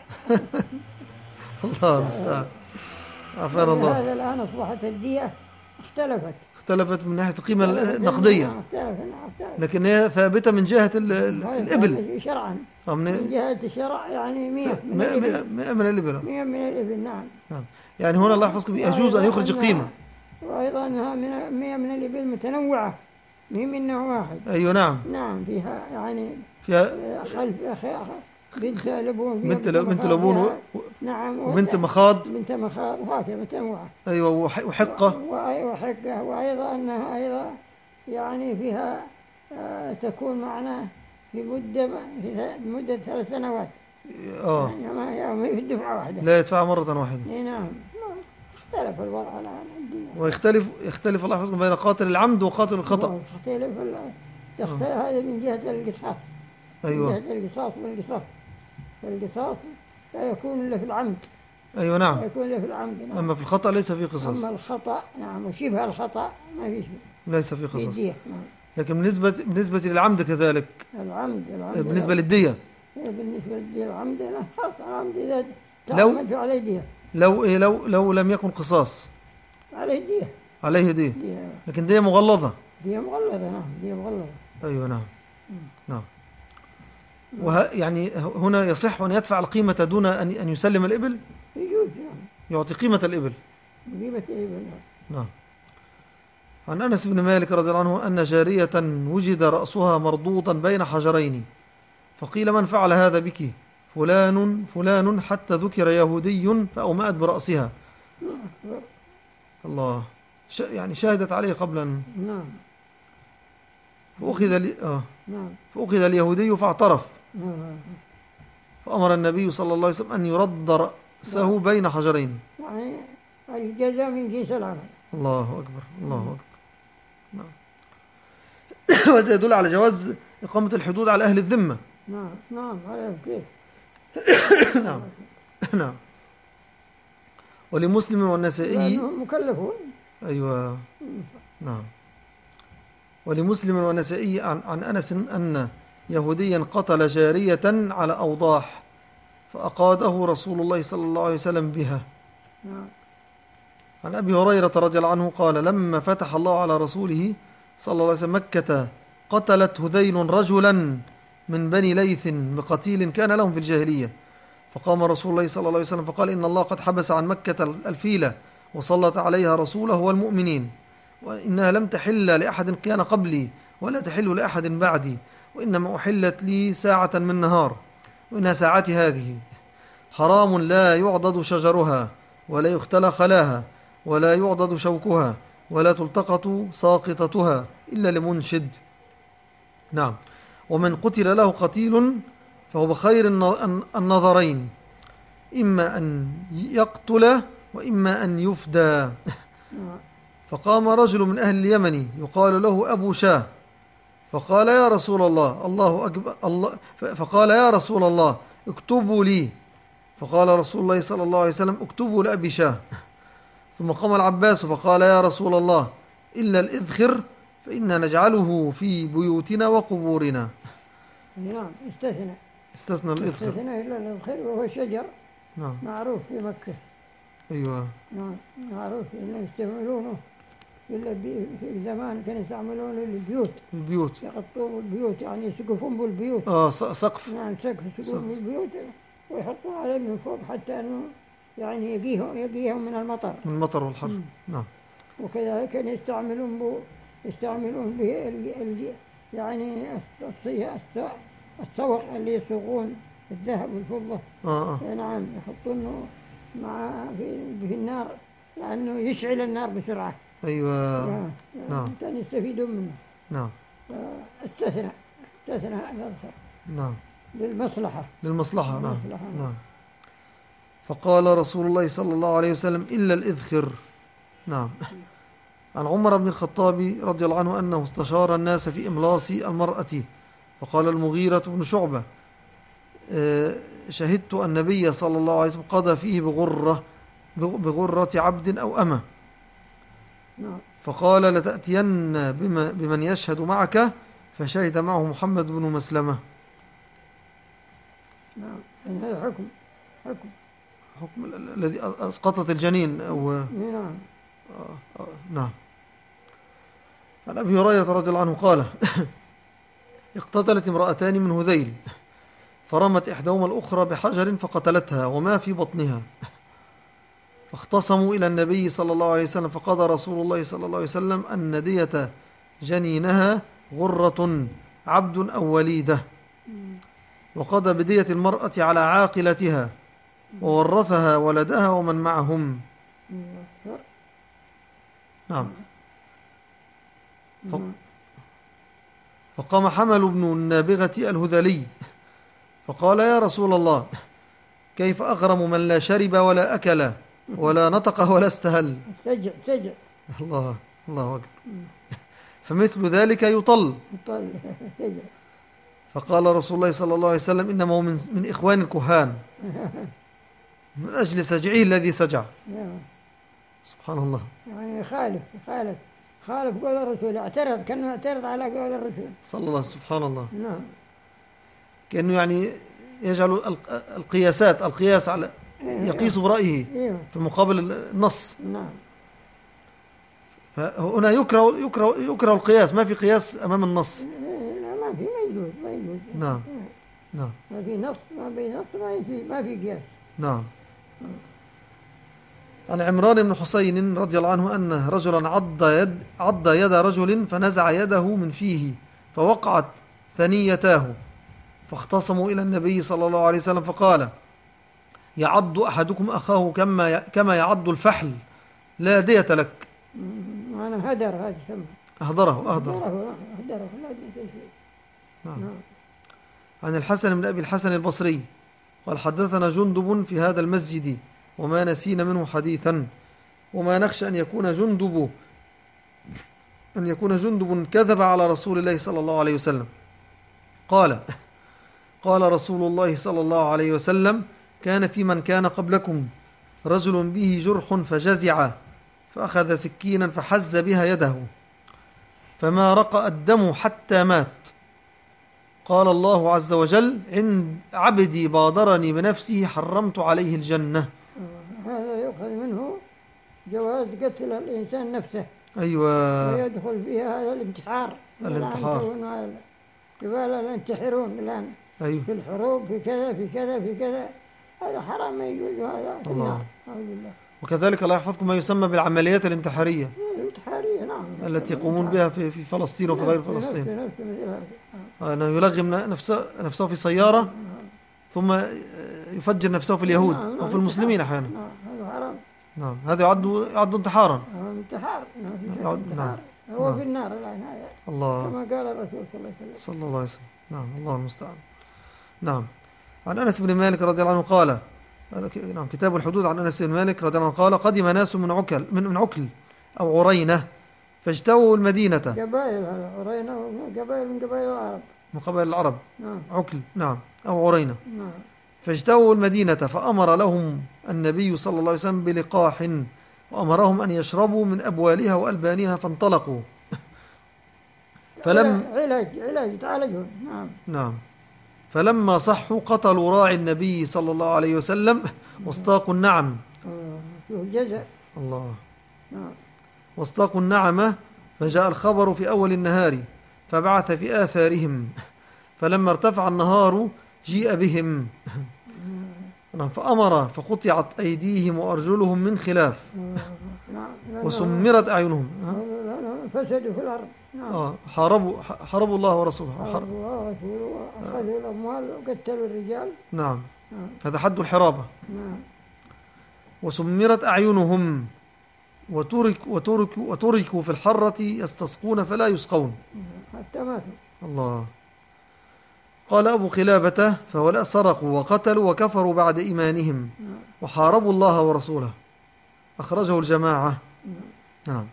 Speaker 1: الله المستعان. عافانا الله.
Speaker 2: هذا الآن أصبحت الدية اختلفت.
Speaker 1: اختلفت من ناحية القيمة النقدية، لكن هي ثابتة من جهة الإبل
Speaker 2: شرعا. من جهة الشرع يعني مئة من الإبل.
Speaker 1: مئة من الإبل.
Speaker 2: مئة من الإبل. نعم.
Speaker 1: نعم. يعني هنا الله يحفظكم يجوز أن يخرج القيمة.
Speaker 2: وأيضا أنها من مئة من الإبل متنوعة، مهم من نوع واحد.
Speaker 1: أيوة. نعم.
Speaker 2: نعم. فيها يعني
Speaker 1: فيها
Speaker 2: خلف بنت لبون،
Speaker 1: بنت بنت لبون و...
Speaker 2: نعم.
Speaker 1: وبنت مخاض.
Speaker 2: بنت مخاض وهكذا متنوعة.
Speaker 1: أيوة. وحقة.
Speaker 2: وحقة. وأيضا أنها أيضا يعني فيها آه تكون معنا في مدة في مدة ثلاث سنوات.
Speaker 1: آه.
Speaker 2: يعني ما في دفعة واحدة.
Speaker 1: لا يدفع مرة واحدة.
Speaker 2: نعم. اختلف الوضع الآن.
Speaker 1: ويختلف يختلف الله يحفظكم بين قاتل العمد وقاتل الخطأ.
Speaker 2: يختلف تختلف هذا من جهة القصاص.
Speaker 1: أيوة.
Speaker 2: من جهة القصاص والقصاص. القصاص لا يكون إلا في العمد.
Speaker 1: أيوة. نعم.
Speaker 2: لا يكون إلا في العمد. نعم.
Speaker 1: أما في الخطأ ليس فيه قصاص.
Speaker 2: أما الخطأ نعم وشبه الخطأ ما في شيء.
Speaker 1: ليس فيه قصاص.
Speaker 2: نعم.
Speaker 1: لكن بالنسبة بالنسبة للعمد كذلك،
Speaker 2: العمد العمد
Speaker 1: بالنسبة للدية
Speaker 2: إيه بالنسبة للعمد لا خلاص العمد إذا
Speaker 1: لو
Speaker 2: تعمد عليه دية.
Speaker 1: لو إيه لو لو لم يكن قصاص
Speaker 2: عليه دية.
Speaker 1: عليه دية،
Speaker 2: دية
Speaker 1: لكن دية مغلظة.
Speaker 2: دية مغلظة. نعم دية مغلظة.
Speaker 1: أيوة نعم. نعم. وه يعني هنا يصح أن يدفع القيمة دون أن أن يسلم الإبل.
Speaker 2: يجوز يعني
Speaker 1: يعطي قيمة الإبل.
Speaker 2: قيمة الإبل.
Speaker 1: نعم. عن أنس بن مالك رضي الله عنه أن جارية وجد رأسها مرضوضا بين حجرين، فقيل من فعل هذا بك؟ فلان فلان، حتى ذكر يهودي فأومأت برأسها. الله، ش... يعني شهدت عليه قبل أن
Speaker 2: نعم.
Speaker 1: فأخذ, لي... آه.
Speaker 2: نعم.
Speaker 1: فأخذ اليهودي فاعترف،
Speaker 2: نعم.
Speaker 1: فأمر النبي صلى الله عليه وسلم أن يرد رأسه بين حجرين.
Speaker 2: يعني الجزاء من جنس العمل.
Speaker 1: الله أكبر الله أكبر. نعم. وهذا يدل على جواز إقامة الحدود على أهل الذمة.
Speaker 2: نعم نعم على كيف.
Speaker 1: نعم نعم. ولمسلم والنسائي
Speaker 2: مكلفون.
Speaker 1: أيوة نعم. ولمسلم والنسائي عن, عن أنس أن يهوديا قتل جارية على أوضاح فأقاده رسول الله صلى الله عليه وسلم بها.
Speaker 2: نعم.
Speaker 1: عن أبي هريرة رضي الله عنه قال لما فتح الله على رسوله صلى الله عليه وسلم مكة قتلت هذيل رجلا من بني ليث بقتيل كان لهم في الجاهلية، فقام رسول الله صلى الله عليه وسلم فقال إن الله قد حبس عن مكة الفيلة وسلط عليها رسوله والمؤمنين، وإنها لم تحل لأحد كان قبلي ولا تحل لأحد بعدي، وإنما أحلت لي ساعة من نهار، وإنها ساعتي هذه حرام لا يعضد شجرها ولا يختلى خلاها ولا يعضد شوكها ولا تلتقط ساقطتها إلا لمنشد. نعم. ومن قتل له قتيل فهو بخير النظرين، إما أن يقتل وإما أن يفدى. فقام رجل من أهل اليمن يقال له أبو شاه فقال يا رسول الله الله أكبر الله فقال يا رسول الله اكتبوا لي، فقال رسول الله صلى الله عليه وسلم اكتبوا لأبي شاه. ثم قام العباس فقال يا رسول الله إلا الإذخر فإنا نجعله في بيوتنا وقبورنا.
Speaker 2: نعم استثنى
Speaker 1: استثنى الإذخر.
Speaker 2: استثنى إلا الإذخر وهو شجر.
Speaker 1: نعم.
Speaker 2: معروف في مكة.
Speaker 1: أيوة.
Speaker 2: نعم معروف إنه يستعملونه في زمان كانوا يستعملونه للبيوت.
Speaker 1: البيوت.
Speaker 2: يغطون البيوت يعني يسقفون بالبيوت.
Speaker 1: آه سقف.
Speaker 2: نعم سقف يسقفون بالبيوت ويحطون عليه من فوق حتى أنه يعني يقيهم يقيهم من المطر.
Speaker 1: من المطر والحر. مم. نعم.
Speaker 2: وكذلك كانوا يستعملون بو يستعملون به يعني السوق اللي يسوقون الذهب والفضة.
Speaker 1: آه آه.
Speaker 2: نعم يحطونه مع في, في النار لأنه يشعل النار بسرعة.
Speaker 1: أيوة.
Speaker 2: نعم. كان يستفيدون منه.
Speaker 1: نعم.
Speaker 2: استثنى استثنى الأذخر.
Speaker 1: نعم.
Speaker 2: للمصلحة.
Speaker 1: للمصلحة. نعم.
Speaker 2: للمصلحة.
Speaker 1: نعم. فقال رسول الله صلى الله عليه وسلم إلا الإذخر. نعم. عن عمر بن الخطاب رضي الله عنه أنه استشار الناس في إملاص المرأة، فقال المغيرة بن شعبة شهدت النبي صلى الله عليه وسلم قضى فيه بغرة بغرة عبد أو أمة، فقال لتأتين بمن يشهد معك، فشهد معه محمد بن مسلمة.
Speaker 2: نعم. هذا حكم حكم
Speaker 1: حكم الذي أسقطت الجنين أو
Speaker 2: نعم.
Speaker 1: آه آه نعم. عن أبي هريرة رضي الله عنه قال اقتتلت امرأتان من هذيل فرمت إحداهما الأخرى بحجر فقتلتها وما في بطنها، فاختصموا إلى النبي صلى الله عليه وسلم، فقضى رسول الله صلى الله عليه وسلم أن دية جنينها غرة عبد أو وليدة، وقضى بدية المرأة على عاقلتها وورثها ولدها ومن معهم. نعم. فقام حمل بن النابغة الهذلي فقال يا رسول الله كيف أغرم من لا شرب ولا أكل ولا نطق ولا استهل؟
Speaker 2: سجع سجع.
Speaker 1: الله الله أكبر. فمثل ذلك يطل.
Speaker 2: يطل سجع.
Speaker 1: فقال رسول الله صلى الله عليه وسلم إنما هو من, من إخوان الكهان من أجل سجعه الذي سجع. سبحان الله.
Speaker 2: يعني خالف خالف خالف قول الرسول، اعترض، كان اعترض على قول الرسول
Speaker 1: صلى الله عليه وسلم. سبحان الله.
Speaker 2: نعم.
Speaker 1: كأنه يعني يجعل الق- القياسات القياس على يقيس برأيه
Speaker 2: ايوه
Speaker 1: في مقابل النص.
Speaker 2: نعم.
Speaker 1: فهنا يكره يكره يكره القياس، ما في قياس أمام النص.
Speaker 2: لا ما في، ما يجوز، ما يجوز.
Speaker 1: نعم نعم
Speaker 2: ما في نص، ما في نص، ما في ما في قياس.
Speaker 1: نعم. عن عمران بن حسين رضي الله عنه أن رجلا عض يد عض يد رجل فنزع يده من فيه فوقعت ثنيتاه، فاختصموا إلى النبي صلى الله عليه وسلم فقال: يعض أحدكم أخاه كما كما يعض الفحل، لا دية لك.
Speaker 2: أنا هدر هذا يسمى
Speaker 1: أهدره أهدر.
Speaker 2: هدره هدره لا دية شيء.
Speaker 1: نعم.
Speaker 2: نعم.
Speaker 1: عن الحسن بن أبي الحسن البصري قال: حدثنا جندب في هذا المسجد وما نسينا منه حديثا، وما نخشى أن يكون جندب أن يكون جندب كذب على رسول الله صلى الله عليه وسلم. قال قال رسول الله صلى الله عليه وسلم: كان في من كان قبلكم رجل به جرح فجزع فأخذ سكينا فحز بها يده فما رقأ الدم حتى مات. قال الله عز وجل: عند عبدي بادرني بنفسه حرمت عليه الجنة.
Speaker 2: هذا يؤخذ منه جواز قتل الإنسان نفسه.
Speaker 1: أيوة.
Speaker 2: ويدخل فيها هذا الانتحار.
Speaker 1: الانتحار.
Speaker 2: يبقى لا ينتحرون الآن.
Speaker 1: أيوة.
Speaker 2: في الحروب، في كذا في كذا في كذا، هذا حرام، ما يجوز هذا في النار. أعوذ بالله.
Speaker 1: وكذلك الله يحفظكم ما يسمى بالعمليات الانتحارية
Speaker 2: الانتحارية نعم،
Speaker 1: التي يقومون بها في في فلسطين وفي غير فلسطين. أنه يلغم نفسه نفسه في سيارة ثم يفجر نفسه في اليهود أو في المسلمين أحيانا.
Speaker 2: هذا حرام.
Speaker 1: نعم، هذا يعد يعد انتحارا.
Speaker 2: انتحار.
Speaker 1: نعم.
Speaker 2: هو في النار الآن هذا.
Speaker 1: الله.
Speaker 2: كما قال الرسول صلى الله عليه وسلم.
Speaker 1: صلى الله عليه وسلم. نعم، الله المستعان. نعم. عن أنس بن مالك رضي الله عنه قال، هذا نعم كتاب الحدود، عن أنس بن مالك رضي الله عنه قال: قدم ناس من عكل من من عكل أو عرينة فاجتووا المدينة.
Speaker 2: قبائل هذا عرينة، قبائل من قبائل العرب.
Speaker 1: من قبائل العرب.
Speaker 2: نعم.
Speaker 1: عكل نعم أو عرينة.
Speaker 2: نعم.
Speaker 1: فاجتووا المدينة فأمر لهم النبي صلى الله عليه وسلم بلقاح وأمرهم أن يشربوا من أبوالها وألبانها فانطلقوا.
Speaker 2: فلم علاج علاج تعالجهم. نعم.
Speaker 1: نعم. فلما صحوا قتلوا راعي النبي صلى الله عليه وسلم واستاقوا النعم.
Speaker 2: شوف الجزاء.
Speaker 1: الله.
Speaker 2: نعم.
Speaker 1: واستاقوا النعمة فجاء الخبر في أول النهار فبعث في آثارهم فلما ارتفع النهار جيء بهم. فأمر فقطعت أيديهم وأرجلهم من خلاف وسمرت أعينهم.
Speaker 2: فسدوا في الأرض.
Speaker 1: آه حاربوا حاربوا الله ورسوله.
Speaker 2: حاربوا الله ورسوله وأخذوا الأموال وقتلوا الرجال.
Speaker 1: نعم. هذا حد الحرابة.
Speaker 2: نعم.
Speaker 1: وسمرت أعينهم وترك وترك وتركوا في الحرة يستسقون فلا يسقون
Speaker 2: حتى ماتوا.
Speaker 1: الله. قال أبو قلابة: فهؤلاء سرقوا وقتلوا وكفروا بعد إيمانهم وحاربوا الله ورسوله. أخرجه الجماعة. نعم.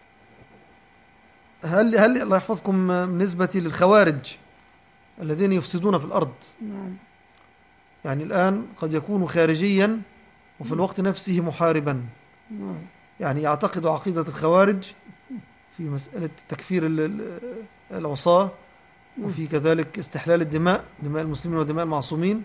Speaker 1: هل هل الله يحفظكم بالنسبة للخوارج الذين يفسدون في الأرض؟
Speaker 2: نعم.
Speaker 1: يعني الآن قد يكون خارجيا وفي الوقت نفسه محاربا.
Speaker 2: نعم.
Speaker 1: يعني يعتقد عقيدة الخوارج في مسألة تكفير العصاة وفي كذلك استحلال الدماء، دماء المسلمين ودماء المعصومين،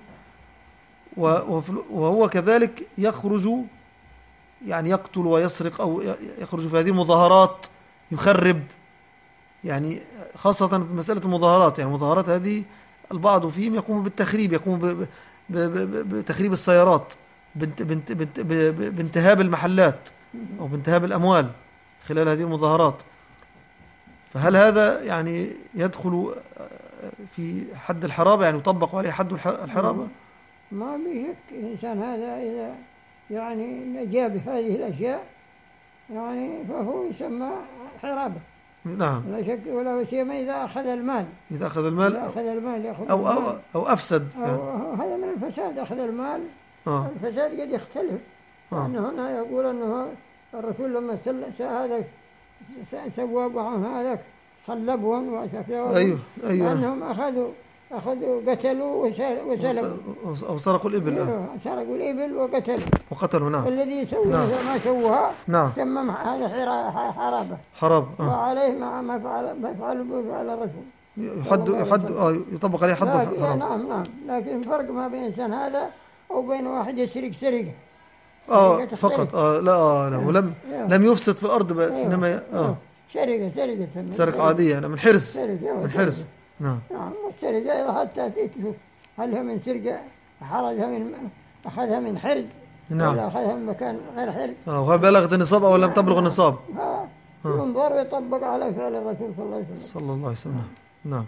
Speaker 1: وهو كذلك يخرج يعني يقتل ويسرق أو يخرج في هذه المظاهرات يخرب، يعني خاصة في مسألة المظاهرات. يعني المظاهرات هذه البعض فيهم يقوم بالتخريب، يقوم بتخريب السيارات، بانتهاب المحلات أو بانتهاب الأموال خلال هذه المظاهرات. فهل هذا يعني يدخل في حد الحرابة، يعني يطبق عليه حد الحرابة؟
Speaker 2: ما بيشك الإنسان هذا إذا يعني جاء بهذه الأشياء يعني فهو يسمى حرابة.
Speaker 1: نعم.
Speaker 2: لا شك، ولا سيما إذا أخذ المال.
Speaker 1: إذا أخذ المال
Speaker 2: إذا أخذ المال يأخذ
Speaker 1: أو,
Speaker 2: المال
Speaker 1: أو, أو أفسد.
Speaker 2: أو يعني. هذا من الفساد، أخذ المال.
Speaker 1: آه.
Speaker 2: الفساد قد يختلف.
Speaker 1: آه.
Speaker 2: أنه هنا يقول أنه الرسول لما هذا سوى بعضهم هذا صلبهم وشفيهم.
Speaker 1: أيوه أيوه.
Speaker 2: أنهم أخذوا أخذوا قتلوا وسلبوا
Speaker 1: أو سرقوا الإبل.
Speaker 2: أيوه سرقوا الإبل وقتلوا
Speaker 1: وقتلوا. نعم.
Speaker 2: الذي سوى
Speaker 1: نعم.
Speaker 2: ما سووها
Speaker 1: نعم.
Speaker 2: سمم هذا حرابة
Speaker 1: حراب. آه.
Speaker 2: وعليه ما ما فعل ما فعل بفعل الرسول
Speaker 1: يحد يحد آه يطبق عليه حد حرام.
Speaker 2: نعم نعم. لكن فرق ما بين إنسان هذا أو بين واحد يسرق سرقة
Speaker 1: آه فقط. آه لا آه لا ولم لم يفسد في الأرض.
Speaker 2: أيوه.
Speaker 1: إنما آه
Speaker 2: سرقة سرقة
Speaker 1: سرقة عادية. أنا من حرص. من حرص. نعم.
Speaker 2: نعم. السرقة إذا حتى تشوف هل هي من سرقة حرجها من أخذها من حرج.
Speaker 1: نعم.
Speaker 2: ولا أخذها من مكان غير حرج.
Speaker 1: آه وهل بلغت النصاب أو لم تبلغ النصاب.
Speaker 2: آه. ينظر ويطبق على فعل الرسول صلى الله عليه وسلم.
Speaker 1: صلى الله عليه وسلم. نعم.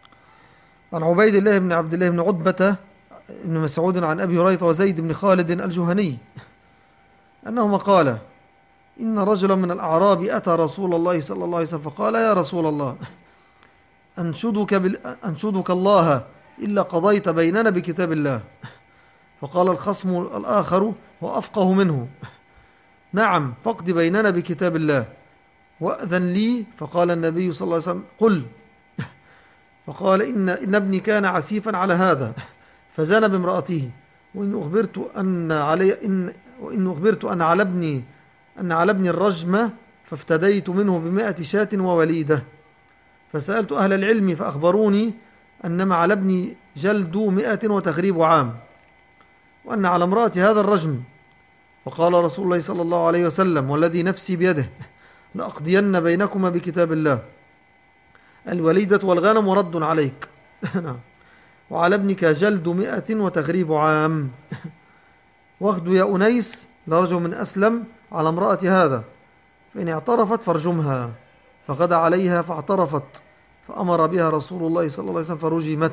Speaker 1: عن عبيد الله بن عبد الله بن عتبة بن مسعود عن أبي هريرة وزيد بن خالد الجهني أنهما قال إن رجلا من الأعراب أتى رسول الله صلى الله عليه وسلم فقال يا رسول الله أنشدك, بال... أنشدك الله إلا قضيت بيننا بكتاب الله. فقال الخصم الآخر وأفقه منه نعم فاقض بيننا بكتاب الله وأذن لي. فقال النبي صلى الله عليه وسلم قل. فقال إن, إن ابني كان عسيفا على هذا فزنى بامرأته وإن أخبرت أن علي إن وإن أخبرت أن على ابني أن على ابني الرجم فافتديت منه بمائة شاة ووليدة. فسألت أهل العلم فأخبروني أنما على ابني جلد مائة وتغريب عام وأن على امرأة هذا الرجم. فقال رسول الله صلى الله عليه وسلم والذي نفسي بيده لأقضين بينكما بكتاب الله الوليدة والغنم رد عليك وعلى ابنك جلد مائة وتغريب عام. واخذ يا أنيس لرجل من أسلم على امرأة هذا فإن اعترفت فارجمها. فغدا عليها فاعترفت فأمر بها رسول الله صلى الله عليه وسلم فرجمت.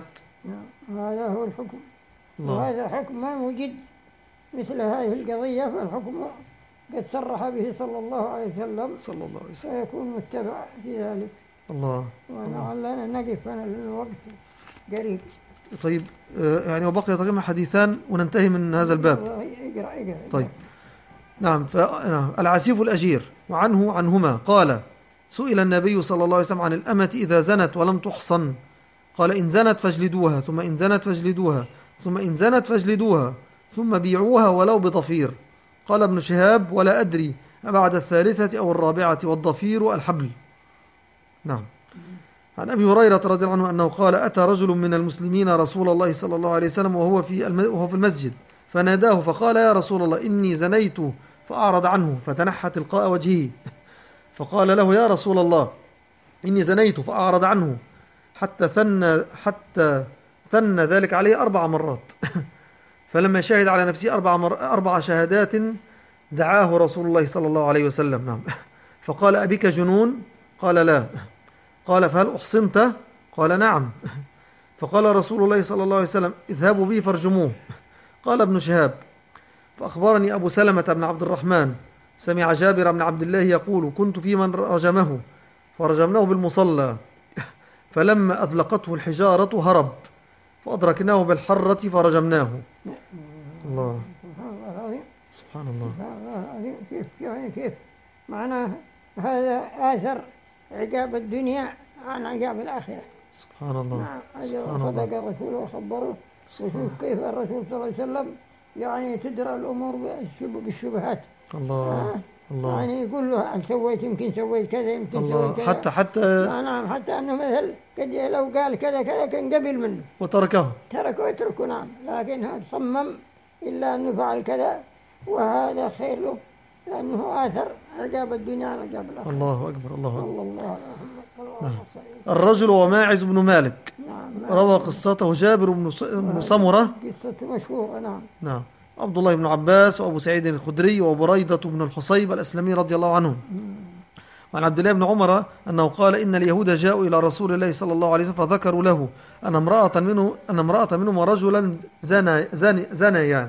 Speaker 2: هذا هو الحكم.
Speaker 1: الله.
Speaker 2: وهذا حكم ما موجد مثل هذه القضية فالحكم قد صرح به صلى الله عليه وسلم
Speaker 1: صلى الله عليه وسلم
Speaker 2: فيكون متبع في ذلك.
Speaker 1: الله.
Speaker 2: ولعلنا نقف أنا للوقت قريب.
Speaker 1: طيب يعني وبقي تقريبا حديثان وننتهي من هذا الباب.
Speaker 2: اقرأ اقرأ.
Speaker 1: طيب نعم. العسيف الأجير وعنه عنهما قال سئل النبي صلى الله عليه وسلم عن الأمة إذا زنت ولم تحصن قال إن زنت فاجلدوها ثم إن زنت فاجلدوها ثم إن زنت فاجلدوها ثم بيعوها ولو بضفير. قال ابن شهاب ولا أدري أبعد الثالثة أو الرابعة والضفير الحبل. نعم. عن أبي هريرة رضي الله عنه أنه قال أتى رجل من المسلمين رسول الله صلى الله عليه وسلم وهو في وهو في المسجد فناداه فقال يا رسول الله إني زنيت فأعرض عنه فتنحى تلقاء وجهه. فقال له يا رسول الله إني زنيت فأعرض عنه حتى ثنى حتى ثنى ذلك عليه أربع مرات. فلما شهد على نفسه أربع, مر... أربع شهادات دعاه رسول الله صلى الله عليه وسلم. نعم. فقال أبك جنون؟ قال لا. قال فهل أحصنت؟ قال نعم. فقال رسول الله صلى الله عليه وسلم اذهبوا بي فارجموه. قال ابن شهاب فأخبرني أبو سلمة بن عبد الرحمن سمع جابر بن عبد الله يقول كنت في من رجمه فرجمناه بالمصلى فلما أذلقته الحجارة هرب فأدركناه بالحرة فرجمناه. الله. سبحان الله.
Speaker 2: كيف يعني كيف معناه هذا آثر عقاب الدنيا عن عقاب الآخرة.
Speaker 1: سبحان الله.
Speaker 2: سبحان الله. صدق الرسول وخبره. وشوف كيف الرسول صلى الله عليه وسلم يعني تدرى الأمور بالشبهات.
Speaker 1: الله. آه. الله.
Speaker 2: يعني يقول له هل سويت يمكن سويت كذا يمكن
Speaker 1: الله.
Speaker 2: سويت كذا.
Speaker 1: حتى حتى
Speaker 2: نعم حتى أنه مثل قد لو قال كذا كذا كان قبل منه
Speaker 1: وتركه
Speaker 2: تركه يتركه. نعم. لكن صمم إلا أنه فعل كذا وهذا خير له لأنه آثر عقاب الدنيا عن عقاب الآخرة.
Speaker 1: الله أكبر. الله أكبر.
Speaker 2: الله
Speaker 1: نعم. الرجل وماعز بن مالك. نعم. روى قصته جابر بن سمرة
Speaker 2: قصته مشهورة. نعم.
Speaker 1: نعم. عبد الله بن عباس وأبو سعيد الخدري وبريدة بن الحصيب الأسلمي رضي الله عنهم. وعن عبد الله بن عمر أنه قال إن اليهود جاءوا إلى رسول الله صلى الله عليه وسلم فذكروا له أن امرأة منه أن امرأة منهم ورجلا زنيا زني زنيا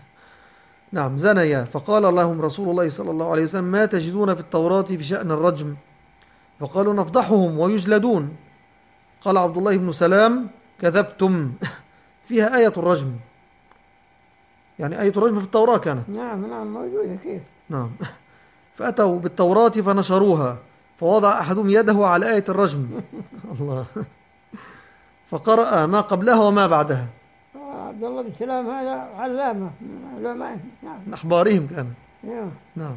Speaker 1: نعم زنيا. فقال لهم رسول الله صلى الله عليه وسلم ما تجدون في التوراة في شأن الرجم؟ فقالوا نفضحهم ويجلدون. قال عبد الله بن سلام كذبتم فيها آية الرجم. يعني آية الرجم في التوراة كانت.
Speaker 2: نعم نعم موجودة كيف.
Speaker 1: نعم. فأتوا بالتوراة فنشروها فوضع أحدهم يده على آية الرجم. الله. فقرأ ما قبلها وما بعدها.
Speaker 2: عبد الله بن سلام هذا علامة من علماء. نعم.
Speaker 1: من أحبارهم كان.
Speaker 2: نعم.
Speaker 1: نعم.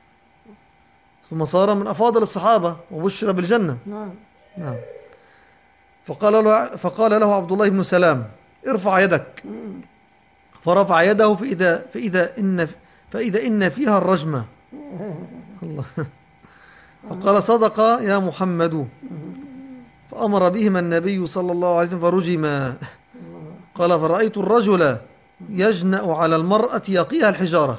Speaker 1: ثم صار من أفاضل الصحابة وبشر بالجنة.
Speaker 2: نعم.
Speaker 1: نعم. فقال له, فقال له عبد الله بن سلام: ارفع يدك. فرفع يده فإذا, فإذا, إن, فإذا إن فيها الرجمة. الله. فقال: صدق يا محمد. فأمر بهما النبي صلى الله عليه وسلم فرجما. قال: فرأيت الرجل يجنأ على المرأة يقيها الحجارة.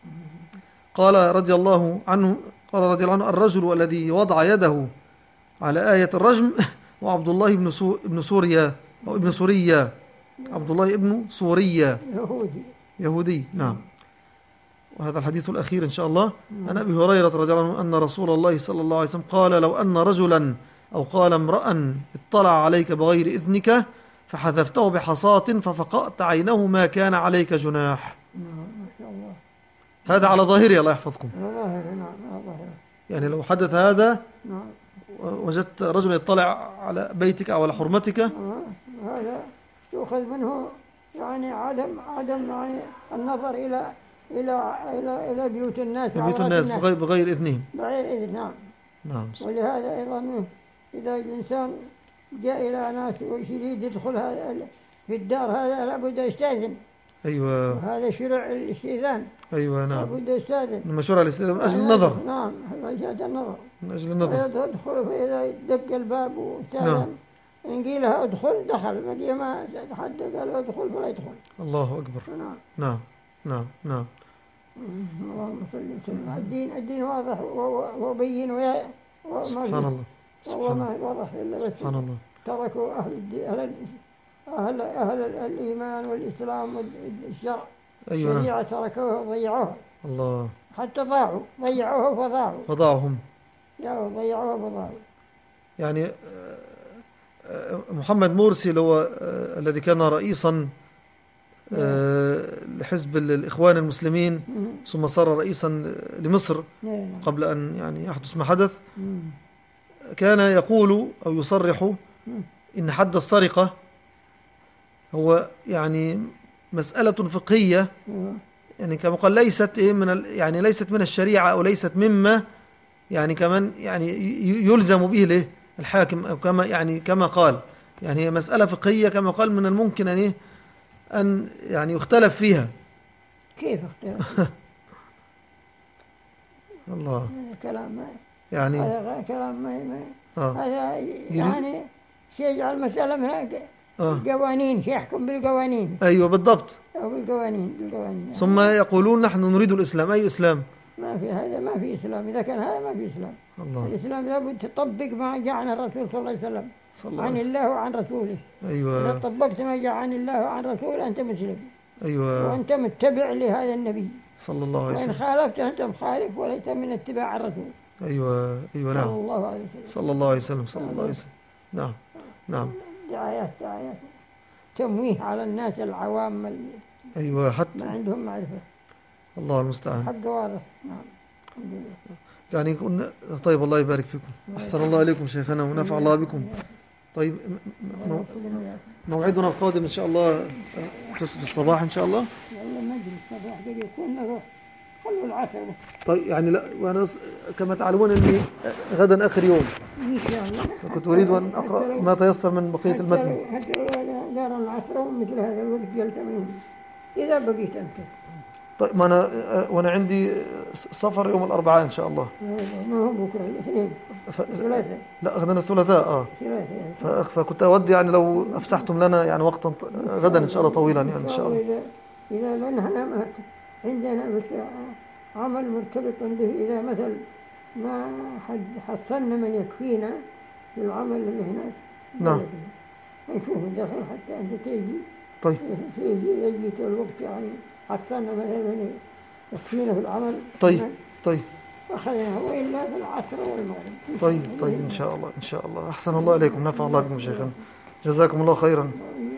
Speaker 1: قال رضي الله عنه قال رضي الله عنه: الرجل الذي وضع يده على آية الرجم وعبد الله بن سو ابن سوريا أو ابن سوريا عبد الله ابن سوريا
Speaker 2: يهودي
Speaker 1: يهودي. نعم. وهذا الحديث الأخير إن شاء الله عن أبي هريرة رضي الله عنه أن رسول الله صلى الله عليه وسلم قال: لو أن رجلا أو قال امرأ اطلع عليك بغير إذنك فحذفته بحصاة ففقأت عينه ما كان عليك جناح.
Speaker 2: ما شاء الله.
Speaker 1: هذا على ظاهره، الله يحفظكم.
Speaker 2: على ظاهره. نعم على ظاهره.
Speaker 1: يعني لو حدث هذا
Speaker 2: نعم.
Speaker 1: وجدت رجل يطلع على بيتك أو على حرمتك،
Speaker 2: هذا يؤخذ منه يعني عدم عدم يعني النظر إلى إلى إلى إلى بيوت الناس
Speaker 1: بيوت الناس بغير, بغير إذنهم.
Speaker 2: بغير إذن. نعم.
Speaker 1: نعم.
Speaker 2: ولهذا أيضا إذا الإنسان جاء إلى ناس ويريد يدخل هذا في الدار هذا لابد يستأذن.
Speaker 1: أيوة.
Speaker 2: وهذا شرع الاستئذان.
Speaker 1: أيوة. نعم.
Speaker 2: لابد يستأذن.
Speaker 1: مشروع الاستئذان من أجل النظر.
Speaker 2: نعم. من أجل النظر.
Speaker 1: من أجل النظر.
Speaker 2: يدخل فإذا دق الباب واستأذن. نعم. إن قيل له ادخل دخل، ما قيل ما حد قال ادخل فلا يدخل.
Speaker 1: الله أكبر.
Speaker 2: نعم.
Speaker 1: نعم. نعم. نعم.
Speaker 2: اللهم صل وسلم. الدين الدين واضح وبين ويا.
Speaker 1: سبحان الله.
Speaker 2: والله ما واضح إلا بس.
Speaker 1: سبحان الله.
Speaker 2: تركوا أهل الدين أهل أهل أهل الإيمان والإسلام والشرع.
Speaker 1: أيوة.
Speaker 2: الشريعة تركوها وضيعوها.
Speaker 1: الله.
Speaker 2: حتى ضاعوا، ضيعوها فضاعوا.
Speaker 1: فضاعهم.
Speaker 2: لا ضيعوها فضاعوا.
Speaker 1: يعني محمد مرسي اللي هو الذي كان رئيسا لحزب الإخوان المسلمين ثم صار رئيسا لمصر قبل أن يعني يحدث ما حدث، كان يقول أو يصرح إن حد السرقة هو يعني مسألة فقهية، يعني كما قال ليست من يعني ليست من الشريعة أو ليست مما يعني كمان يعني يلزم به له الحاكم، كما يعني كما قال يعني هي مسألة فقهية كما قال من الممكن أن أن يعني يختلف فيها.
Speaker 2: كيف اختلف؟
Speaker 1: الله.
Speaker 2: هذا كلام ما
Speaker 1: يعني
Speaker 2: هذا كلام ما, ما
Speaker 1: آه.
Speaker 2: هذا يعني شيء يجعل المسألة من
Speaker 1: آه.
Speaker 2: قوانين، شيء يحكم بالقوانين.
Speaker 1: أيوة بالضبط.
Speaker 2: أو بالقوانين بالقوانين.
Speaker 1: ثم يقولون نحن نريد الإسلام. أي إسلام؟
Speaker 2: ما في هذا، ما في إسلام. إذا كان هذا ما في إسلام.
Speaker 1: الله.
Speaker 2: الإسلام لابد تطبق ما جاء عن الرسول صلى الله عليه وسلم
Speaker 1: صلى
Speaker 2: عن الله وعن رسوله.
Speaker 1: أيوة.
Speaker 2: إذا طبقت ما جاء عن الله وعن رسوله أنت مسلم.
Speaker 1: أيوة.
Speaker 2: وأنت متبع لهذا النبي
Speaker 1: صلى الله عليه وسلم.
Speaker 2: وإن خالفت أنت مخالف وليس من اتباع الرسول.
Speaker 1: أيوة. أيوة. نعم.
Speaker 2: صلى الله عليه وسلم.
Speaker 1: صلى الله عليه وسلم. صلى الله عليه وسلم. نعم. نعم.
Speaker 2: دعايات دعايات تمويه على الناس العوام اللي
Speaker 1: أيوة حتى
Speaker 2: ما عندهم معرفة.
Speaker 1: الله المستعان.
Speaker 2: حق واضح. نعم. الحمد لله.
Speaker 1: يعني كنا طيب الله يبارك فيكم. أحسن الله عليكم شيخنا ونفع الله بكم. طيب موعدنا القادم إن شاء الله في الصباح إن شاء الله.
Speaker 2: والله ما أدري الصباح قد يكون نروح خلوا العصر.
Speaker 1: طيب يعني لا وأنا كما تعلمون إني غدا آخر يوم.
Speaker 2: إن شاء الله.
Speaker 1: كنت أريد أن أقرأ ما تيسر من بقية المتن.
Speaker 2: حتى لو دار العصر ومثل هذا الوقت جلت منهم إذا بقيت أنت.
Speaker 1: طيب ما أنا وأنا عندي سفر يوم الأربعاء إن شاء الله.
Speaker 2: ما هو بكرة الاثنين. الثلاثاء.
Speaker 1: لا غدا الثلاثاء آه. ثلاثاء. فكنت أود يعني لو أفسحتم لنا يعني وقتا غدا إن شاء الله طويلا يعني إن شاء الله.
Speaker 2: إذا إذا لنا عندنا بس عمل مرتبط به، إذا مثل ما حد حصلنا من يكفينا في العمل اللي هناك.
Speaker 1: نعم.
Speaker 2: نشوف ندخل حتى أنت تيجي.
Speaker 1: طيب.
Speaker 2: تيجي يجي الوقت يعني حصلنا مثلا يكفينا في العمل.
Speaker 1: طيب. طيب.
Speaker 2: أخذنا وإلا في العصر والمغرب.
Speaker 1: طيب. طيب إن شاء الله إن شاء الله. أحسن الله إليكم نفع الله بكم شيخنا. جزاكم الله خيرا.